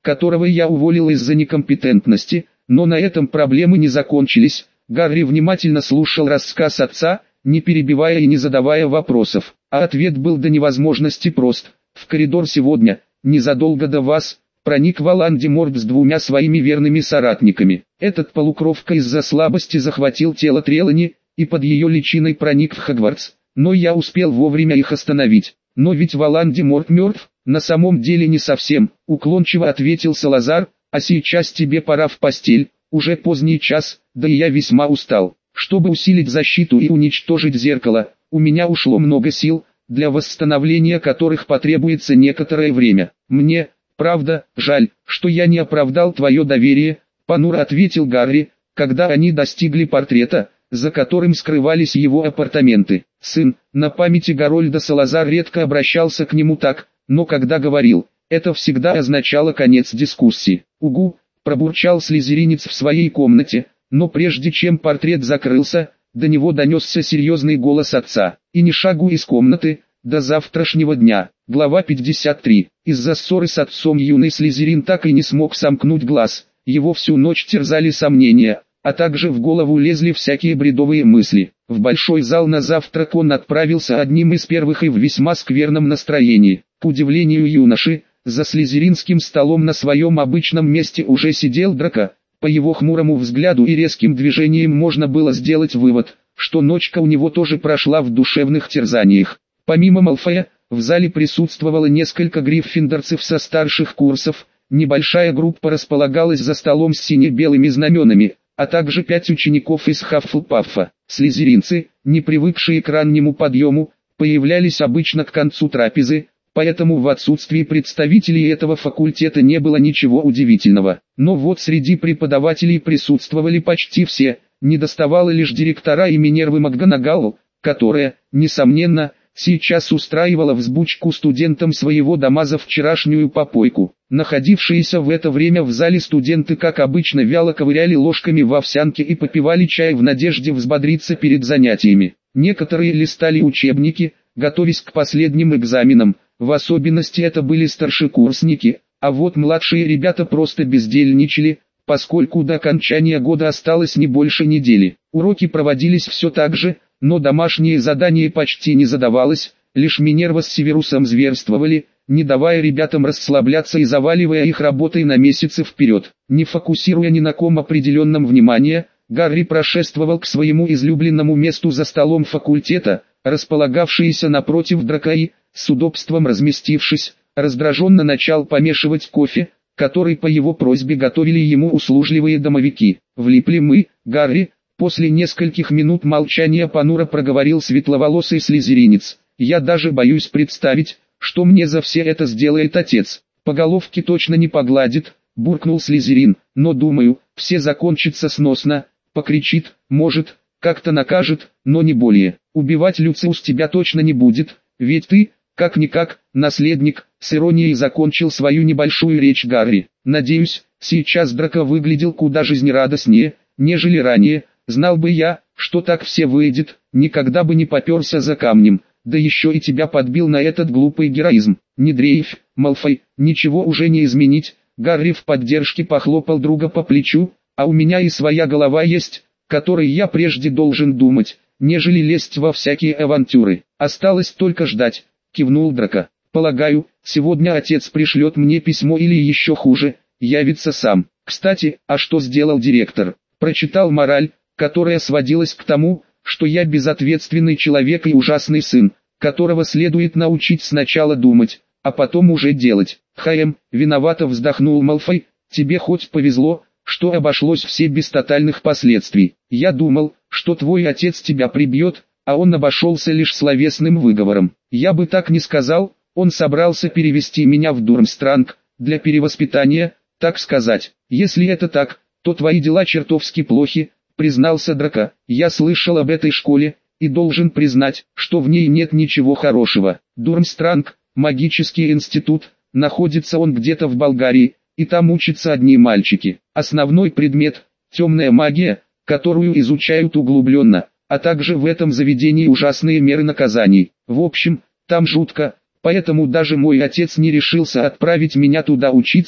которого я уволил из-за некомпетентности, но на этом проблемы не закончились. Гарри внимательно слушал рассказ отца, не перебивая и не задавая вопросов, а ответ был до невозможности прост. В коридор сегодня, незадолго до вас, проник Волан-де-Морт с двумя своими верными соратниками. Этот полукровка из-за слабости захватил тело Трелани, и под ее личиной проник в Хогвартс, но я успел вовремя их остановить. Но ведь Волан-де-Морт мертв, на самом деле не совсем, уклончиво ответил Салазар, а сейчас тебе пора в постель, уже поздний час, да и я весьма устал. Чтобы усилить защиту и уничтожить зеркало, у меня ушло много сил, для восстановления которых потребуется некоторое время. Мне, правда, жаль, что я не оправдал твое доверие, понуро ответил Гарри, когда они достигли портрета, за которым скрывались его апартаменты. Сын, на памяти Гарольда Салазар редко обращался к нему так, но когда говорил, это всегда означало конец дискуссии. «Угу», пробурчал слизеринец в своей комнате, но прежде чем портрет закрылся, до него донесся серьезный голос отца. «И ни шагу из комнаты, до завтрашнего дня». Глава 53. Из-за ссоры с отцом юный слизерин так и не смог сомкнуть глаз, его всю ночь терзали сомнения, а также в голову лезли всякие бредовые мысли. В большой зал на завтрак он отправился одним из первых и в весьма скверном настроении. К удивлению юноши, за слизеринским столом на своем обычном месте уже сидел Драко. По его хмурому взгляду и резким движениям можно было сделать вывод, что ночка у него тоже прошла в душевных терзаниях. Помимо Малфоя, в зале присутствовало несколько гриффиндорцев со старших курсов, небольшая группа располагалась за столом с сине-белыми знаменами, а также 5 учеников из Хаффлпаффа. Слизеринцы, не привыкшие к раннему подъему, появлялись обычно к концу трапезы, поэтому в отсутствии представителей этого факультета не было ничего удивительного. Но вот среди преподавателей присутствовали почти все, недоставало лишь директора и Минервы МакГонагал, которая, несомненно, сейчас устраивала взбучку студентам своего дома за вчерашнюю попойку. Находившиеся в это время в зале студенты, как обычно, вяло ковыряли ложками в овсянке и попивали чай в надежде взбодриться перед занятиями. Некоторые листали учебники, готовясь к последним экзаменам, в особенности это были старшекурсники, а вот младшие ребята просто бездельничали, поскольку до окончания года осталось не больше недели. Уроки проводились все так же, но домашние задания почти не задавалось, лишь Минерва с Северусом зверствовали, не давая ребятам расслабляться и заваливая их работой на месяцы вперед. Не фокусируя ни на ком определенном внимания, Гарри прошествовал к своему излюбленному месту за столом факультета, располагавшийся напротив Драко и, с удобством разместившись, раздраженно начал помешивать кофе, который по его просьбе готовили ему услужливые домовики. «Влипли мы, Гарри», после нескольких минут молчания понуро проговорил светловолосый слизеринец. «Я даже боюсь представить, что мне за все это сделает отец. По головке точно не погладит», буркнул слизерин, «но думаю, все закончится сносно, покричит, может, как-то накажет, но не более. Убивать Люциус тебя точно не будет, ведь ты, как-никак, наследник», с иронией закончил свою небольшую речь Гарри. «Надеюсь, сейчас Драко выглядел куда жизнерадостнее, нежели ранее. Знал бы я, что так все выйдет, никогда бы не попёрся за камнем, да еще и тебя подбил на этот глупый героизм. Не дрейфь, Малфой, ничего уже не изменить». Гарри в поддержке похлопал друга по плечу, «а у меня и своя голова есть, которой я прежде должен думать, нежели лезть во всякие авантюры. Осталось только ждать», кивнул Драко. «Полагаю, сегодня отец пришлет мне письмо или еще хуже, явится сам. Кстати, а что сделал директор? Прочитал мораль, которая сводилась к тому, что я безответственный человек и ужасный сын, которого следует научить сначала думать, а потом уже делать». Виновато вздохнул Малфой, «тебе хоть повезло, что обошлось все без тотальных последствий. Я думал, что твой отец тебя прибьет, а он обошелся лишь словесным выговором. Я бы так не сказал, он собрался перевести меня в Дурмстранг, для перевоспитания, так сказать. Если это так, то твои дела чертовски плохи», признался Драко. «Я слышал об этой школе, и должен признать, что в ней нет ничего хорошего. Дурмстранг, магический институт, находится он где-то в Болгарии, и там учатся одни мальчики. Основной предмет – темная магия, которую изучают углубленно, а также в этом заведении ужасные меры наказаний. В общем, там жутко, поэтому даже мой отец не решился отправить меня туда учиться,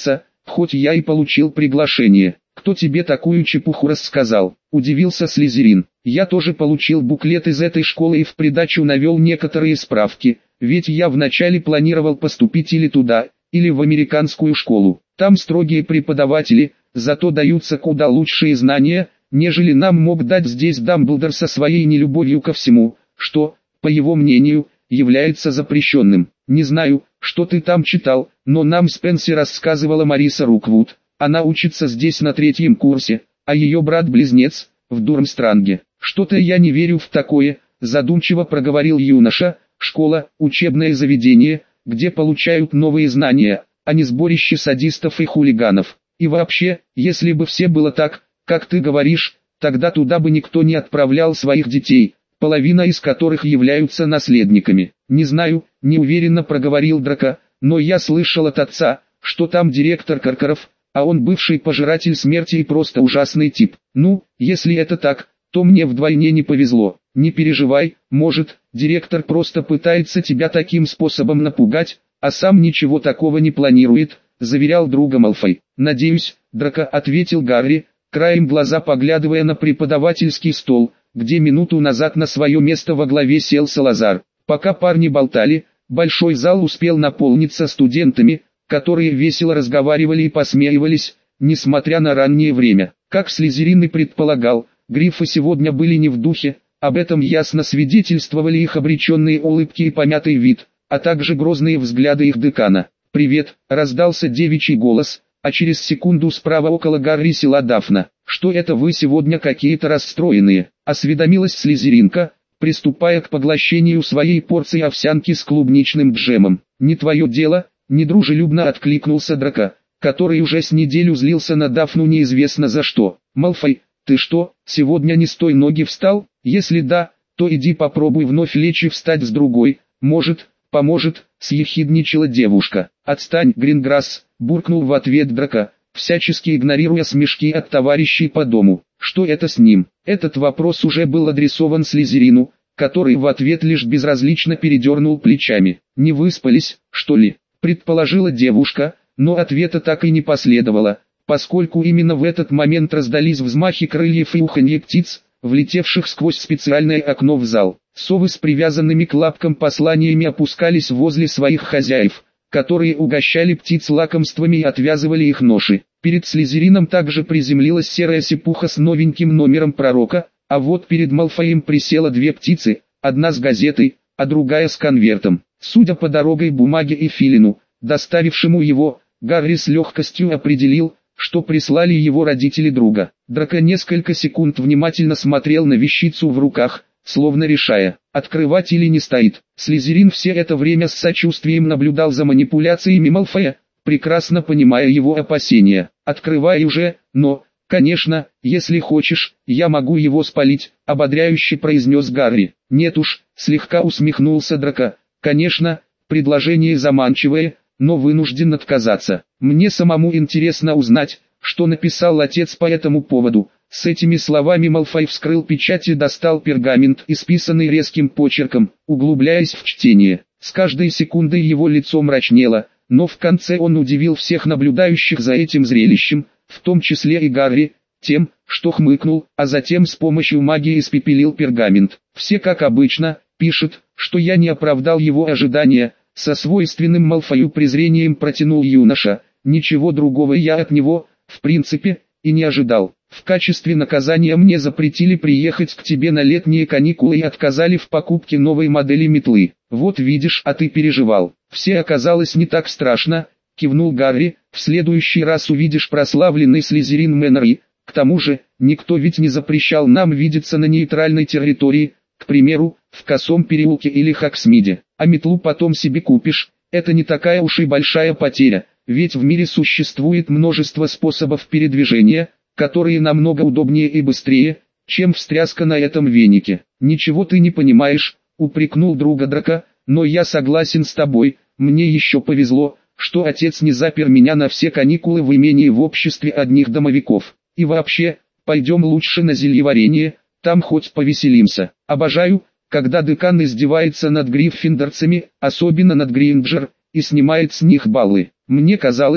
хоть я и получил приглашение. Кто тебе такую чепуху рассказал? Удивился Слизерин. Я тоже получил буклет из этой школы и в придачу навел некоторые справки, ведь я вначале планировал поступить или туда, или в американскую школу. Там строгие преподаватели, зато даются куда лучшие знания, нежели нам мог дать здесь Дамблдор со своей нелюбовью ко всему, что, по его мнению, является запрещенным. Не знаю, что ты там читал, но нам Спенси рассказывала Мариса Руквуд. Она учится здесь на 3-м курсе, а ее брат-близнец, в Дурмстранге. Что-то я не верю в такое, задумчиво проговорил юноша. Школа, учебное заведение, где получают новые знания, а не сборище садистов и хулиганов. И вообще, если бы все было так, как ты говоришь, тогда туда бы никто не отправлял своих детей, половина из которых являются наследниками. Не знаю, неуверенно проговорил Драко, но я слышал от отца, что там директор Каркаров, а он бывший пожиратель смерти и просто ужасный тип. Ну, если это так, то мне вдвойне не повезло. Не переживай, может, директор просто пытается тебя таким способом напугать, а сам ничего такого не планирует, заверял друга Малфой. Надеюсь, Драко, ответил Гарри, краем глаза поглядывая на преподавательский стол, где минуту назад на свое место во главе сел Салазар. Пока парни болтали, большой зал успел наполниться студентами, которые весело разговаривали и посмеивались, несмотря на раннее время. Как Слизерин и предполагал, Гриффы сегодня были не в духе, об этом ясно свидетельствовали их обреченные улыбки и помятый вид, а также грозные взгляды их декана. «Привет!» – раздался девичий голос, а через секунду справа около Гарри села Дафна. «Что это вы сегодня какие-то расстроенные?» – осведомилась Слизеринка, приступая к поглощению своей порции овсянки с клубничным джемом. «Не твое дело», – недружелюбно откликнулся Драко, который уже с неделю злился на Дафну неизвестно за что. «Малфой, ты что, сегодня не с той ноги встал? Если да, то иди попробуй вновь лечь и встать с другой, может, поможет», — съехидничала девушка. «Отстань, Гринграсс», — буркнул в ответ Драко, всячески игнорируя смешки от товарищей по дому. Что это с ним? Этот вопрос уже был адресован Слизерину, который в ответ лишь безразлично передернул плечами. «Не выспались, что ли?» — предположила девушка, но ответа так и не последовало, поскольку именно в этот момент раздались взмахи крыльев и уханье птиц, влетевших сквозь специальное окно в зал. Совы с привязанными к лапкам посланиями опускались возле своих хозяев, которые угощали птиц лакомствами и отвязывали их ноши. Перед Слизерином также приземлилась серая сипуха с новеньким номером пророка, а вот перед Малфоем присела 2 птицы, одна с газетой, а другая с конвертом. Судя по дорогой бумаге и филину, доставившему его, Гарри с легкостью определил, что прислали его родители друга. Драко несколько секунд внимательно смотрел на вещицу в руках, словно решая, открывать или не стоит. Слизерин все это время с сочувствием наблюдал за манипуляциями Малфоя, прекрасно понимая его опасения. «Открывай уже, но, конечно, если хочешь, я могу его спалить», — ободряюще произнес Гарри. «Нет уж», — слегка усмехнулся Драко, — «конечно, предложение заманчивое, но вынужден отказаться. Мне самому интересно узнать, что написал отец по этому поводу». С этими словами Малфой вскрыл печать и достал пергамент, исписанный резким почерком, углубляясь в чтение. С каждой секундой его лицо мрачнело, но в конце он удивил всех наблюдающих за этим зрелищем, в том числе и Гарри, тем, что хмыкнул, а затем с помощью магии испепелил пергамент. «Все как обычно, пишет, что я не оправдал его ожидания», со свойственным Малфою презрением протянул юноша. «Ничего другого я от него, в принципе, и не ожидал. В качестве наказания мне запретили приехать к тебе на летние каникулы и отказали в покупке новой модели метлы. Вот видишь, а ты переживал. Все оказалось не так страшно», — кивнул Гарри. «В следующий раз увидишь прославленный Слизерин Мэннер и, к тому же, никто ведь не запрещал нам видеться на нейтральной территории, к примеру, в Косом переулке или Хоксмиде. А метлу потом себе купишь, это не такая уж и большая потеря, ведь в мире существует множество способов передвижения, которые намного удобнее и быстрее, чем встряска на этом венике». «Ничего ты не понимаешь», — упрекнул друга Драко, — «но я согласен с тобой, мне еще повезло, что отец не запер меня на все каникулы в имении в обществе одних домовиков. И вообще, пойдем лучше на зельеварение, там хоть повеселимся. Обожаю, когда декан издевается над гриффиндорцами, особенно над Гринджер, и снимает с них баллы. Мне казалось,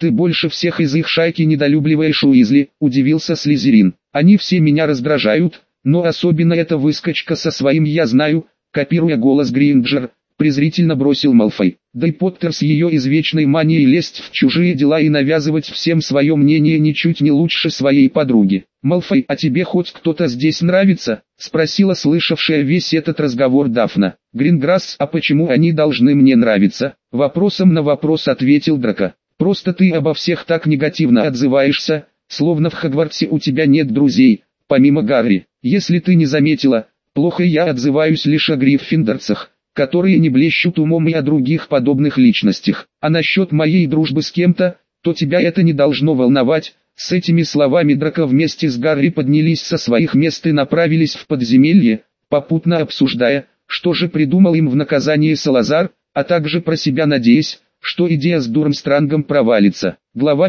Ты больше всех из их шайки недолюбливаешь Уизли, удивился Слизерин. Они все меня раздражают, но особенно эта выскочка со своим «я знаю», копируя голос Гринджер, презрительно бросил Малфой. Да и Поттер с ее извечной манией лезть в чужие дела и навязывать всем свое мнение ничуть не лучше своей подруги. «Малфой, а тебе хоть кто-то здесь нравится?» — спросила слышавшая весь этот разговор Дафна. «Гринграсс, а почему они должны мне нравиться?» — вопросом на вопрос ответил Драко. «Просто ты обо всех так негативно отзываешься, словно в Хогвартсе у тебя нет друзей, помимо Гарри. Если ты не заметила, плохо я отзываюсь лишь о гриффиндорцах, которые не блещут умом, и о других подобных личностях. А насчет моей дружбы с кем-то, то тебя это не должно волновать». С этими словами Драко вместе с Гарри поднялись со своих мест и направились в подземелье, попутно обсуждая, что же придумал им в наказание Салазар, а также про себя надеясь, что идея с Дурмстрангом провалится. Глава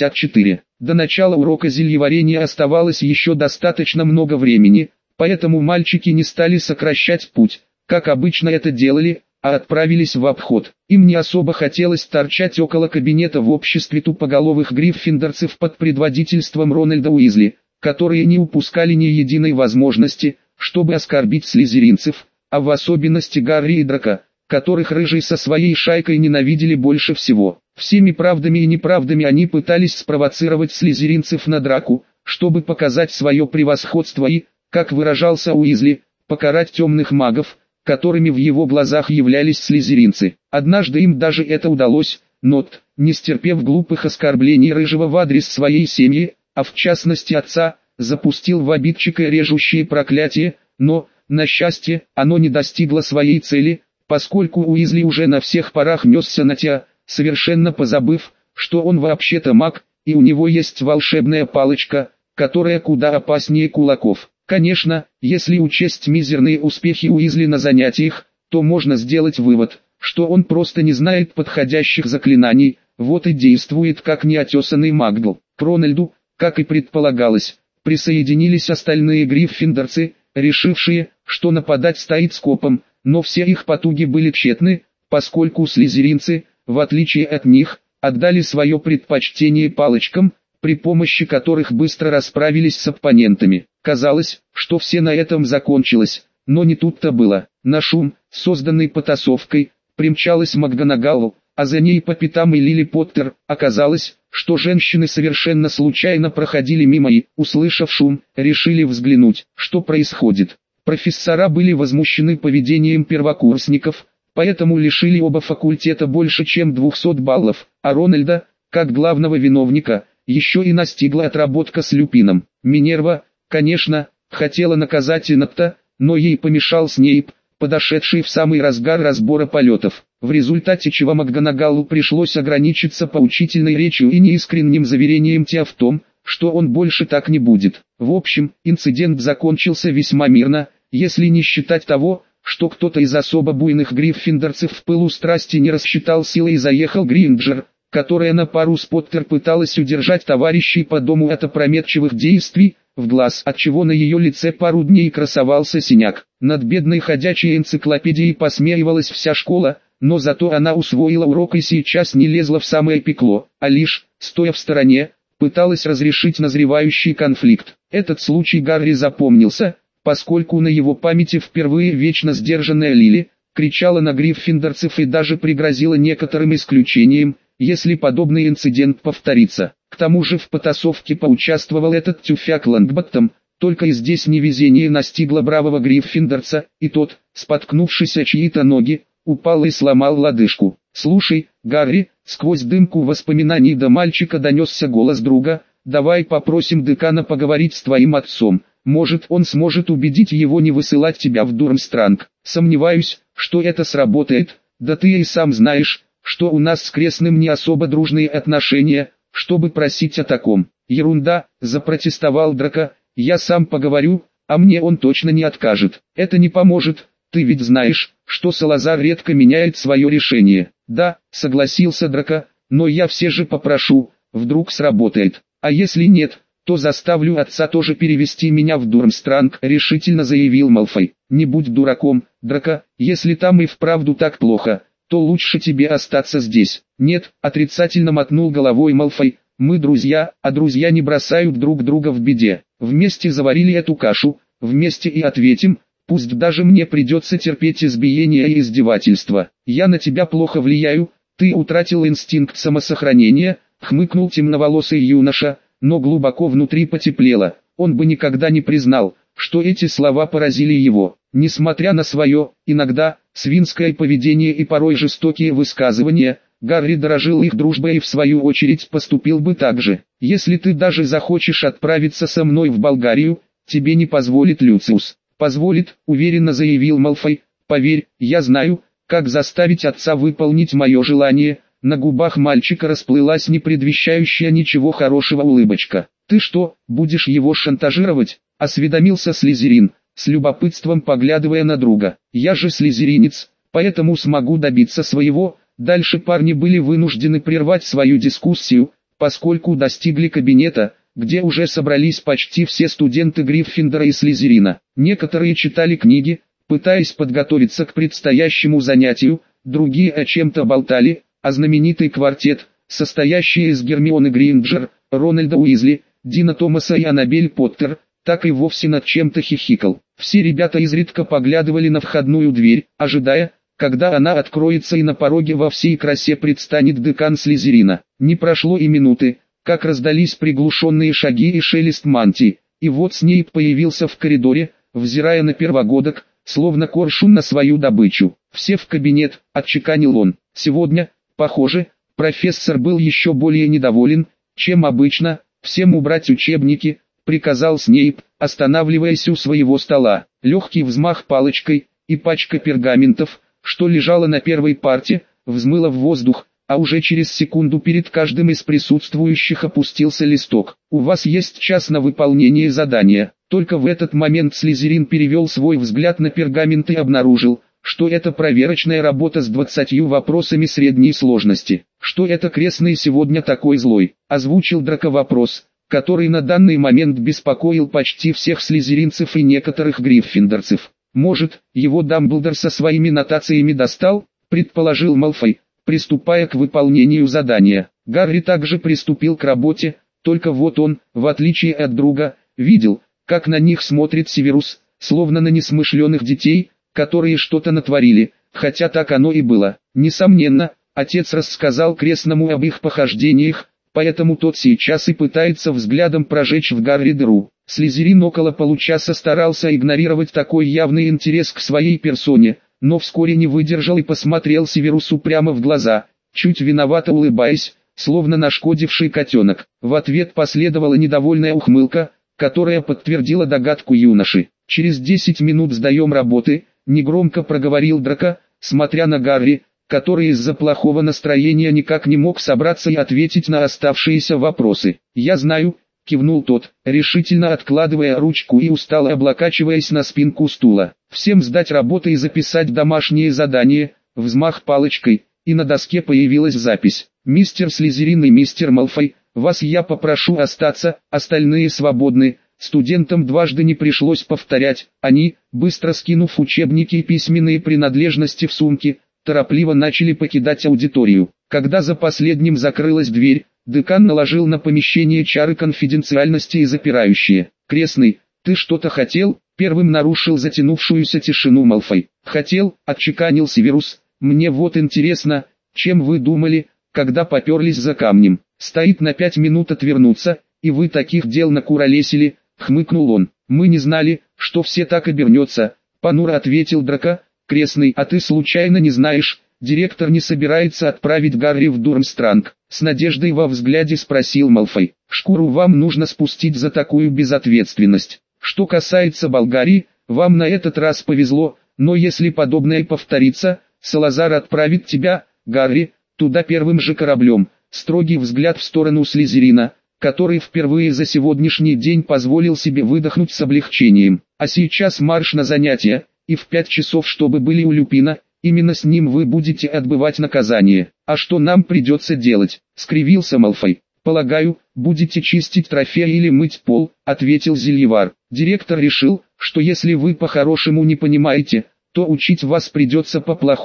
54. До начала урока зельеварения оставалось еще достаточно много времени, поэтому мальчики не стали сокращать путь, как обычно это делали, а отправились в обход. Им не особо хотелось торчать около кабинета в обществе тупоголовых гриффиндорцев под предводительством Рональда Уизли, которые не упускали ни единой возможности, чтобы оскорбить слизеринцев, а в особенности Гарри и Драко, которых Рыжий со своей шайкой ненавидели больше всего. Всеми правдами и неправдами они пытались спровоцировать слизеринцев на драку, чтобы показать свое превосходство и, как выражался Уизли, покарать темных магов, которыми в его глазах являлись слизеринцы. Однажды им даже это удалось, но Т, не стерпев глупых оскорблений Рыжего в адрес своей семьи, а в частности отца, запустил в обидчика режущее проклятие, но, на счастье, оно не достигло своей цели, поскольку Уизли уже на всех парах несся на Тя, совершенно позабыв, что он вообще-то маг, и у него есть волшебная палочка, которая куда опаснее кулаков. Конечно, если учесть мизерные успехи Уизли на занятиях, то можно сделать вывод, что он просто не знает подходящих заклинаний, вот и действует как неотесанный магл. К Рональду, как и предполагалось, присоединились остальные гриффиндорцы, решившие, что нападать стоит скопом, но все их потуги были тщетны, поскольку слизеринцы, в отличие от них, отдали свое предпочтение палочкам, при помощи которых быстро расправились с оппонентами. Казалось, что все на этом закончилось, но не тут-то было. На шум, созданный потасовкой, примчалась МакГонагалл, а за ней по пятам и Лили Поттер. Оказалось, что женщины совершенно случайно проходили мимо и, услышав шум, решили взглянуть, что происходит. Профессора были возмущены поведением первокурсников, поэтому лишили оба факультета больше чем 200 баллов, а Рональда, как главного виновника, еще и настигла отработка с Люпином. Минерва, конечно, хотела наказать Иннокта, но ей помешал Снейп, подошедший в самый разгар разбора полетов, в результате чего МакГонагаллу пришлось ограничиться поучительной речью и неискренним заверением Тя в том, что он больше так не будет. В общем, инцидент закончился весьма мирно, если не считать того, что кто-то из особо буйных гриффиндорцев в пылу страсти не рассчитал силы и заехал Гринджер, которая на пару с Поттер пыталась удержать товарищей по дому от опрометчивых действий, в глаз, отчего на ее лице пару дней красовался синяк. Над бедной ходячей энциклопедией посмеивалась вся школа, но зато она усвоила урок и сейчас не лезла в самое пекло, а лишь, стоя в стороне, пыталась разрешить назревающий конфликт. Этот случай Гарри запомнился, поскольку на его памяти впервые вечно сдержанная Лили кричала на гриффиндорцев и даже пригрозила некоторым исключением, если подобный инцидент повторится. К тому же в потасовке поучаствовал этот тюфяк Лонгботтом, только и здесь невезение настигло бравого гриффиндорца, и тот, споткнувшись о чьи-то ноги, упал и сломал лодыжку. «Слушай, Гарри», сквозь дымку воспоминаний до мальчика донесся голос друга, «давай попросим декана поговорить с твоим отцом, может он сможет убедить его не высылать тебя в Дурмстранг. Сомневаюсь, что это сработает, да ты и сам знаешь, что у нас с крестным не особо дружные отношения, чтобы просить о таком». «Ерунда», запротестовал Драко, «я сам поговорю, а мне он точно не откажет». «Это не поможет, ты ведь знаешь, что Салазар редко меняет свое решение». «Да», согласился Драко, «но я все же попрошу, вдруг сработает. А если нет, то заставлю отца тоже перевести меня в Дурмстранг», решительно заявил Малфой. «Не будь дураком, Драко, если там и вправду так плохо, то лучше тебе остаться здесь. Нет, отрицательно мотнул головой Малфой, мы друзья, а друзья не бросают друг друга в беде. Вместе заварили эту кашу, вместе и ответим, пусть даже мне придется терпеть избиения и издевательства. Я на тебя плохо влияю, ты утратил инстинкт самосохранения, хмыкнул темноволосый юноша, но глубоко внутри потеплело. Он бы никогда не признал, что эти слова поразили его. Несмотря на свое, иногда, свинское поведение и порой жестокие высказывания, Гарри дорожил их дружбой и в свою очередь поступил бы так же. «Если ты даже захочешь отправиться со мной в Болгарию, тебе не позволит Люциус». «Позволит», уверенно заявил Малфой, «поверь, я знаю, как заставить отца выполнить мое желание». На губах мальчика расплылась не предвещающая ничего хорошего улыбочка. «Ты что, будешь его шантажировать?» — осведомился Слизерин, с любопытством поглядывая на друга. «Я же слизеринец, поэтому смогу добиться своего». Дальше парни были вынуждены прервать свою дискуссию, поскольку достигли кабинета, где уже собрались почти все студенты Гриффиндора и Слизерина. Некоторые читали книги, пытаясь подготовиться к предстоящему занятию, другие о чем-то болтали, а знаменитый квартет, состоящий из Гермионы Грейнджер, Рональда Уизли, Дина Томаса и Аннабель Поттер, так и вовсе над чем-то хихикал. Все ребята изредка поглядывали на входную дверь, ожидая, когда она откроется и на пороге во всей красе предстанет декан Слизерина. Не прошло и минуты, как раздались приглушенные шаги и шелест мантии, и вот Снейп появился в коридоре, взирая на первогодок, словно коршун на свою добычу. «Все в кабинет», — отчеканил он. Сегодня, похоже, профессор был еще более недоволен, чем обычно. «Всем убрать учебники», — приказал Снейп, останавливаясь у своего стола. Легкий взмах палочкой, и пачка пергаментов, что лежало на первой парте, взмыло в воздух, а уже через секунду перед каждым из присутствующих опустился листок. «У вас есть час на выполнение задания». Только в этот момент Слизерин перевел свой взгляд на пергамент и обнаружил, что это проверочная работа с 20 вопросами средней сложности. «Что это крестный сегодня такой злой?» — озвучил Драко вопрос, который на данный момент беспокоил почти всех слизеринцев и некоторых гриффиндорцев. «Может, его Дамблдор со своими нотациями достал?» — предположил Малфой, приступая к выполнению задания. Гарри также приступил к работе, только вот он, в отличие от друга, видел, как на них смотрит Северус, словно на несмышленых детей, которые что-то натворили, хотя так оно и было. Несомненно, отец рассказал крестному об их похождениях, поэтому тот сейчас и пытается взглядом прожечь в Гарри дыру. Слизерин около получаса старался игнорировать такой явный интерес к своей персоне, но вскоре не выдержал и посмотрел Северусу прямо в глаза, чуть виновато улыбаясь, словно нашкодивший котенок. В ответ последовала недовольная ухмылка, которая подтвердила догадку юноши. «Через 10 минут сдаем работы», — негромко проговорил Драко, смотря на Гарри, который из-за плохого настроения никак не мог собраться и ответить на оставшиеся вопросы. «Я знаю», — кивнул тот, решительно откладывая ручку и устало облокачиваясь на спинку стула. «Всем сдать работы и записать домашние задания», взмах палочкой, и на доске появилась запись. «Мистер Слизерин и мистер Малфой, вас я попрошу остаться, остальные свободны». Студентам дважды не пришлось повторять, они, быстро скинув учебники и письменные принадлежности в сумки, торопливо начали покидать аудиторию. Когда за последним закрылась дверь, декан наложил на помещение чары конфиденциальности и запирающие. «Крестный, ты что-то хотел?» — первым нарушил затянувшуюся тишину Малфой. «Хотел», — отчеканил Северус, — «мне вот интересно, чем вы думали, когда поперлись за камнем? Стоит на 5 минут отвернуться, и вы таких дел накуролесили», — хмыкнул он. «Мы не знали, что все так обернется», — понуро ответил Драко. «Крестный, а ты случайно не знаешь, директор не собирается отправить Гарри в Дурмстранг?» С надеждой во взгляде спросил Малфой. «Шкуру вам нужно спустить за такую безответственность. Что касается Болгарии, вам на этот раз повезло, но если подобное повторится, Салазар отправит тебя, Гарри, туда первым же кораблем». Строгий взгляд в сторону Слизерина, который впервые за сегодняшний день позволил себе выдохнуть с облегчением. «А сейчас марш на занятия, и в 5 часов чтобы были у Люпина, именно с ним вы будете отбывать наказание». «А что нам придется делать?» — скривился Малфой. «Полагаю, будете чистить трофеи или мыть пол», — ответил Зельевар. «Директор решил, что если вы по-хорошему не понимаете, то учить вас придется по-плохому».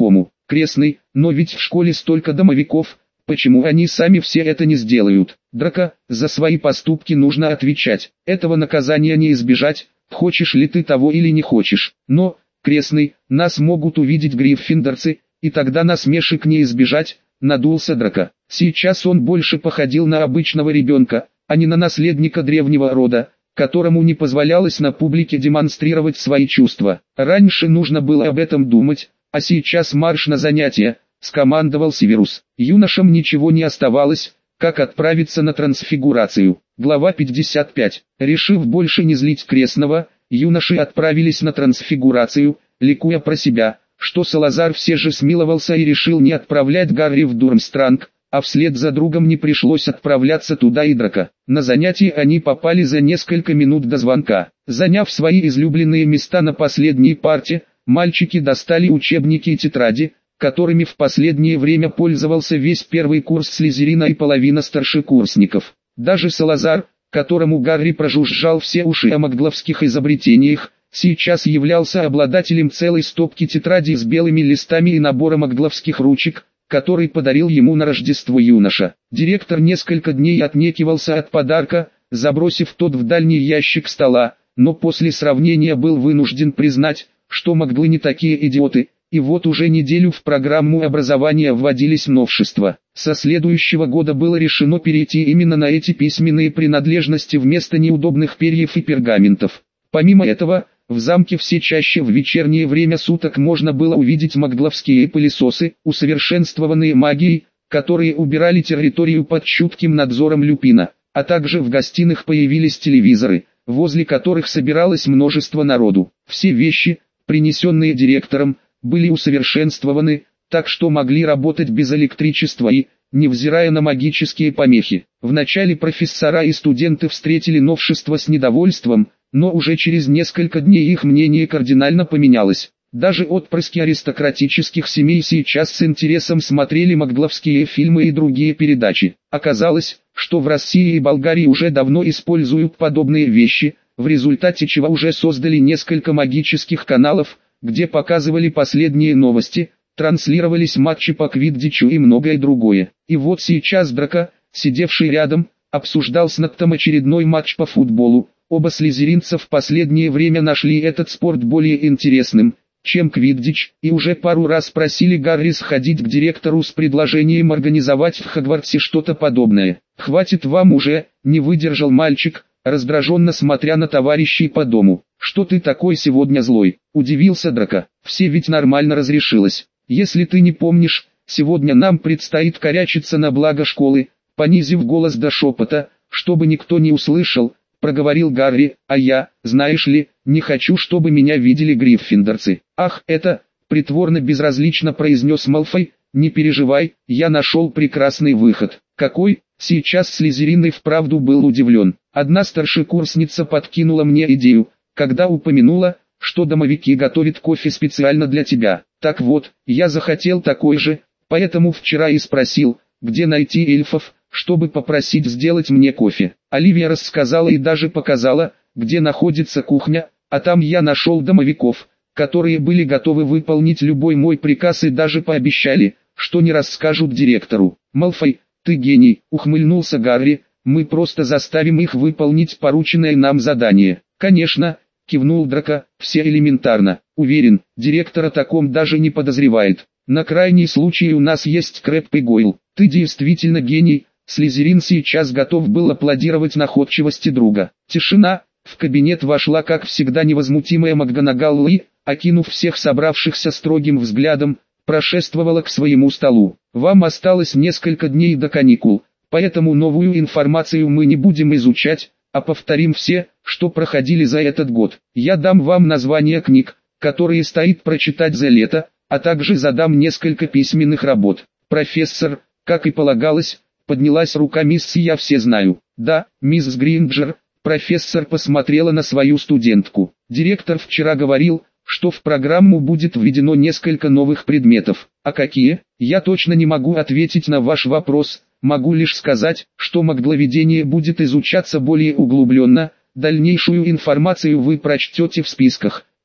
Крестный, но ведь в школе столько домовиков, почему они сами все это не сделают? Драко, за свои поступки нужно отвечать. Этого наказания не избежать, хочешь ли ты того или не хочешь. Но, Крестный, нас могут увидеть гриффиндорцы, и тогда насмешек не избежать, надулся Драко. Сейчас он больше походил на обычного ребенка, а не на наследника древнего рода, которому не позволялось на публике демонстрировать свои чувства. Раньше нужно было об этом думать, а сейчас марш на занятия, скомандовал Северус. Юношам ничего не оставалось, как отправиться на трансфигурацию. Глава 55. Решив больше не злить Крестного, юноши отправились на трансфигурацию, ликуя про себя, что Салазар все же смиловался и решил не отправлять Гарри в Дурмстранг, а вслед за другом не пришлось отправляться туда и Драко. На занятие они попали за несколько минут до звонка. Заняв свои излюбленные места на последней парте, мальчики достали учебники и тетради, которыми в последнее время пользовался весь первый курс Слизерина и половина старшекурсников. Даже Салазар, которому Гарри прожужжал все уши о магловских изобретениях, сейчас являлся обладателем целой стопки тетрадей с белыми листами и набора магловских ручек, который подарил ему на Рождество юноша. Директор несколько дней отнекивался от подарка, забросив тот в дальний ящик стола, но после сравнения был вынужден признать, что маглы не такие идиоты, и вот уже неделю в программу образования вводились новшества. Со следующего года было решено перейти именно на эти письменные принадлежности вместо неудобных перьев и пергаментов. Помимо этого, в замке все чаще в вечернее время суток можно было увидеть магловские пылесосы, усовершенствованные магией, которые убирали территорию под чутким надзором Люпина, а также в гостиных появились телевизоры, возле которых собиралось множество народу. Все вещи, принесенные директором, были усовершенствованы, так что могли работать без электричества и, невзирая на магические помехи. Вначале профессора и студенты встретили новшество с недовольством, но уже через несколько дней их мнение кардинально поменялось. Даже отпрыски аристократических семей сейчас с интересом смотрели магловские фильмы и другие передачи. Оказалось, что в России и Болгарии уже давно используют подобные вещи, в результате чего уже создали несколько магических каналов, где показывали последние новости, транслировались матчи по квиддичу и многое другое. И вот сейчас Драко, сидевший рядом, обсуждал с Наттом очередной матч по футболу. Оба слизеринца в последнее время нашли этот спорт более интересным, чем квиддич, и уже пару раз просили Гарри сходить к директору с предложением организовать в Хогвартсе что-то подобное. «Хватит вам уже», — не выдержал мальчик, раздраженно смотря на товарищей по дому. «Что ты такой сегодня злой?» — удивился Драко. «Все ведь нормально разрешилось. Если ты не помнишь, сегодня нам предстоит корячиться на благо школы», — понизив голос до шепота, чтобы никто не услышал, проговорил Гарри, «а я, знаешь ли, не хочу, чтобы меня видели гриффиндорцы». «Ах, это», — притворно безразлично произнес Малфой, «не переживай, я нашел прекрасный выход». «Какой?» Сейчас Слизерин и вправду был удивлен. Одна старшекурсница подкинула мне идею, когда упомянула, что домовики готовят кофе специально для тебя. Так вот, я захотел такой же, поэтому вчера и спросил, где найти эльфов, чтобы попросить сделать мне кофе. Оливия рассказала и даже показала, где находится кухня, а там я нашел домовиков, которые были готовы выполнить любой мой приказ и даже пообещали, что не расскажут директору. «Малфой, ты гений», — ухмыльнулся Гарри, «мы просто заставим их выполнить порученное нам задание». «Конечно», — кивнул Драко, «все элементарно. Уверен, директор о таком даже не подозревает. На крайний случай у нас есть Крэб и Гойл. Ты действительно гений». Слизерин сейчас готов был аплодировать находчивости друга. Тишина. В кабинет вошла как всегда невозмутимая МакГонагал и, окинув всех собравшихся строгим взглядом, прошествовала к своему столу. «Вам осталось несколько дней до каникул, поэтому новую информацию мы не будем изучать, а повторим все, что проходили за этот год. Я дам вам названия книг, которые стоит прочитать за лето, а также задам несколько письменных работ». Профессор, как и полагалось, поднялась рука мисс «Я все знаю». «Да, мисс Гринджер». Профессор посмотрела на свою студентку. «Директор вчера говорил, что в программу будет введено несколько новых предметов. А какие? Я точно не могу ответить на ваш вопрос, могу лишь сказать, что магловедение будет изучаться более углубленно, дальнейшую информацию вы прочтете в списках,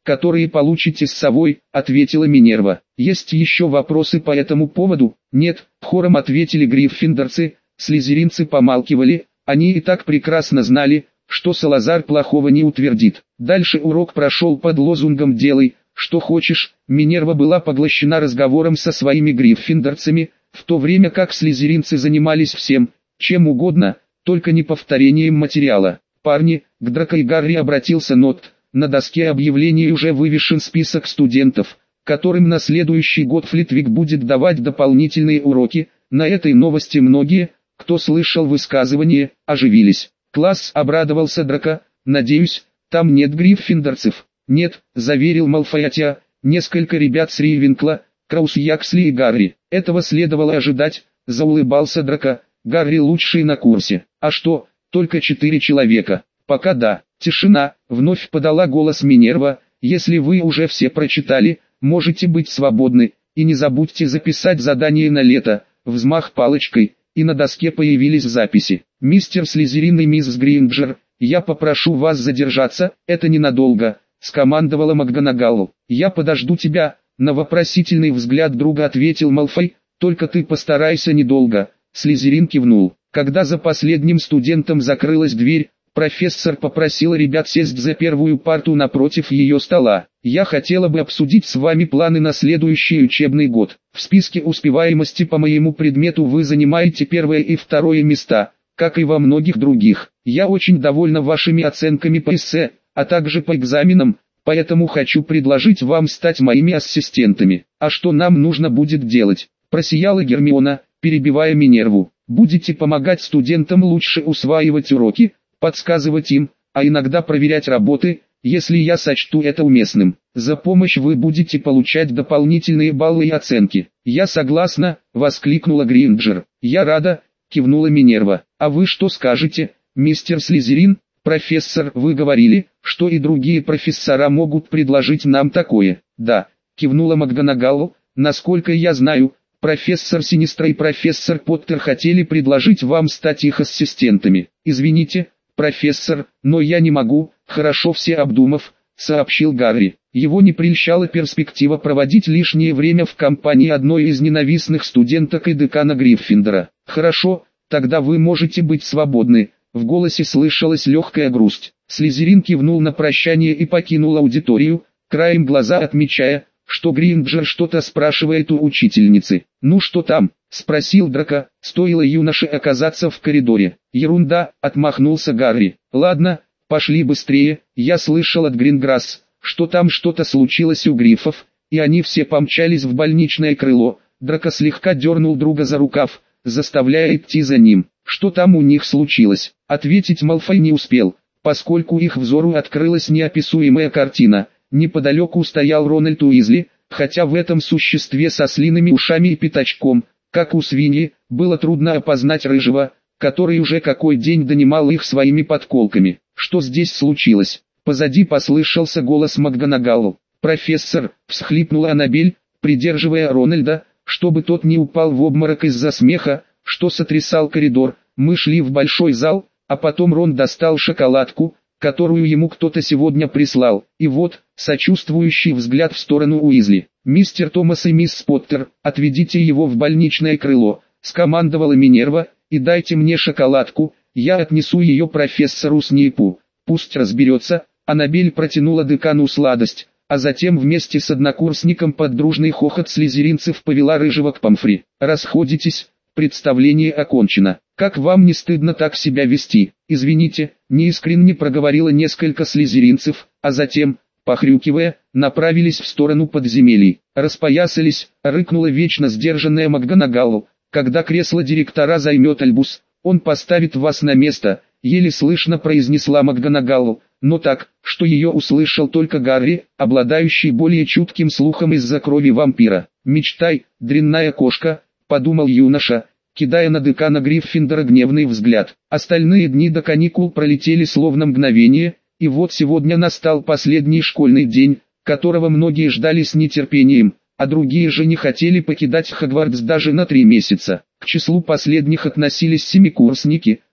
которые получите с совой», — ответила Минерва. «Есть еще вопросы по этому поводу?» «Нет», — хором ответили гриффиндорцы. Слизеринцы помалкивали, они и так прекрасно знали, что Салазар плохого не утвердит. Дальше урок прошел под лозунгом «Делай, что хочешь». Минерва была поглощена разговором со своими гриффиндорцами, в то время как слизеринцы занимались всем, чем угодно, только не повторением материала. «Парни», — к Драко и Гарри обратился Нот, — «на доске объявлений уже вывешен список студентов, которым на следующий год Флитвик будет давать дополнительные уроки». На этой новости многие, кто слышал высказывание, оживились. «Класс», — обрадовался Драко, — «надеюсь, там нет гриффиндорцев». «Нет», — заверил Малфой, «хотя несколько ребят с Рейвенкла, Краус, Яксли и Гарри». «Этого следовало ожидать», — заулыбался Драко. «Гарри лучший на курсе». «А что, только 4 человека?» «Пока да». «Тишина», — вновь подала голос Минерва. «Если вы уже все прочитали, можете быть свободны, и не забудьте записать задание на лето». Взмах палочкой, и на доске появились записи. «Мистер Слизерин и мисс Гринджер, я попрошу вас задержаться, это ненадолго», — скомандовала МакГонагал. «Я подожду тебя», — на вопросительный взгляд друга ответил Малфой. «Только ты постарайся недолго». Слизерин кивнул. Когда за последним студентом закрылась дверь, профессор попросила ребят сесть за первую парту напротив ее стола. «Я хотела бы обсудить с вами планы на следующий учебный год. В списке успеваемости по моему предмету вы занимаете первое и второе места, как и во многих других. Я очень довольна вашими оценками по эссе, а также по экзаменам, поэтому хочу предложить вам стать моими ассистентами». «А что нам нужно будет делать?» – просияла Гермиона, перебивая Минерву. «Будете помогать студентам лучше усваивать уроки, подсказывать им, а иногда проверять работы, если я сочту это уместным. За помощь вы будете получать дополнительные баллы и оценки». «Я согласна», — воскликнула Гринджер. «Я рада», — кивнула Минерва. «А вы что скажете, мистер Слизерин?» «Профессор, вы говорили, что и другие профессора могут предложить нам такое». «Да», — кивнула МакГонагал, — «насколько я знаю, профессор Синистра и профессор Поттер хотели предложить вам стать их ассистентами». «Извините, профессор, но я не могу», — хорошо все обдумав, сообщил Гарри. Его не прельщала перспектива проводить лишнее время в компании одной из ненавистных студенток и декана Гриффиндора. «Хорошо, тогда вы можете быть свободны», — в голосе слышалась легкая грусть. Слизерин кивнул на прощание и покинул аудиторию, краем глаза отмечая, что Гринджер что-то спрашивает у учительницы. «Ну что там?» — спросил Драко, стоило юноше оказаться в коридоре. «Ерунда», — отмахнулся Гарри. «Ладно, пошли быстрее, я слышал от Гринграсс, что там что-то случилось у грифов, и они все помчались в больничное крыло». Драко слегка дернул друга за рукав, заставляя идти за ним. «Что там у них случилось?» Ответить Малфой не успел, поскольку их взору открылась неописуемая картина. Неподалеку стоял Рональд Уизли, хотя в этом существе со слиными ушами и пятачком, как у свиньи, было трудно опознать рыжего, который уже какой день донимал их своими подколками. «Что здесь случилось?» Позади послышался голос МакГонагал. «Профессор», — всхлипнула Аннабель, придерживая Рональда, чтобы тот не упал в обморок из-за смеха, что сотрясал коридор. «Мы шли в большой зал, а потом Рон достал шоколадку, которую ему кто-то сегодня прислал, и вот, сочувствующий взгляд в сторону Уизли. «Мистер Томас и мисс Поттер, отведите его в больничное крыло», — скомандовала Минерва, — «и дайте мне шоколадку, я отнесу ее профессору Снейпу, пусть разберется». Аннабель протянула декану сладость, а затем вместе с однокурсником под дружный хохот слизеринцев повела рыжего к Помфри. «Расходитесь, представление окончено. Как вам не стыдно так себя вести?» «Извините», — неискренне проговорило несколько слизеринцев, а затем, похрюкивая, направились в сторону подземелий. «Распоясались», — рыкнула вечно сдержанная МакГонагал. «Когда кресло директора займет Альбус, он поставит вас на место», — еле слышно произнесла МакГонагал, но так, что ее услышал только Гарри, обладающий более чутким слухом из-за крови вампира. «Мечтай, дрянная кошка», — подумал юноша, кидая на декана Гриффиндора гневный взгляд. Остальные дни до каникул пролетели словно мгновение, и вот сегодня настал последний школьный день, которого многие ждали с нетерпением, а другие же не хотели покидать Хогвартс даже на 3 месяца. К числу последних относились семикурсники,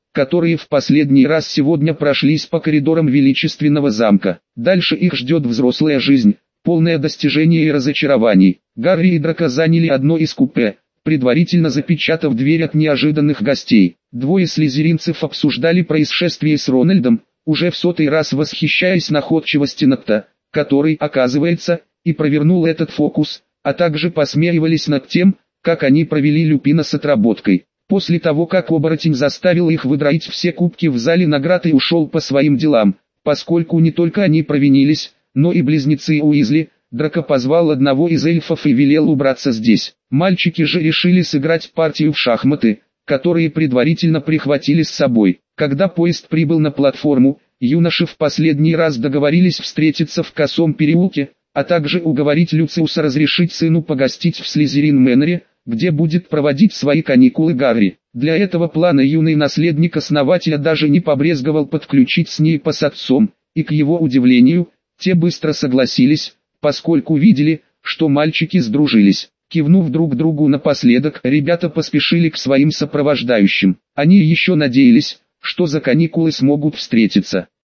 которые в последний раз сегодня прошлись по коридорам величественного замка. Дальше их ждет взрослая жизнь, полное достижений и разочарований. Гарри и Драко заняли одно из купе, предварительно запечатав дверь от неожиданных гостей. Двое слизеринцев обсуждали происшествие с Рональдом, уже в 100-й раз восхищаясь находчивости Нокта, который, оказывается, и провернул этот фокус, а также посмеивались над тем, как они провели Люпина с отработкой. После того, как оборотень заставил их выдроить все кубки в зале наград и ушел по своим делам, поскольку не только они провинились, но и близнецы Уизли, Драко позвал одного из эльфов и велел убраться здесь. Мальчики же решили сыграть партию в шахматы, которые предварительно прихватили с собой. Когда поезд прибыл на платформу, юноши в последний раз договорились встретиться в Косом переулке, а также уговорить Люциуса разрешить сыну погостить в Слизерин-Мэннере, где будет проводить свои каникулы Гарри. Для этого плана юный наследник основателя даже не побрезговал подключить Снейпа с отцом, и к его удивлению, те быстро согласились, поскольку видели, что мальчики сдружились. Кивнув друг другу напоследок, ребята поспешили к своим сопровождающим. Они еще надеялись, что за каникулы смогут встретиться.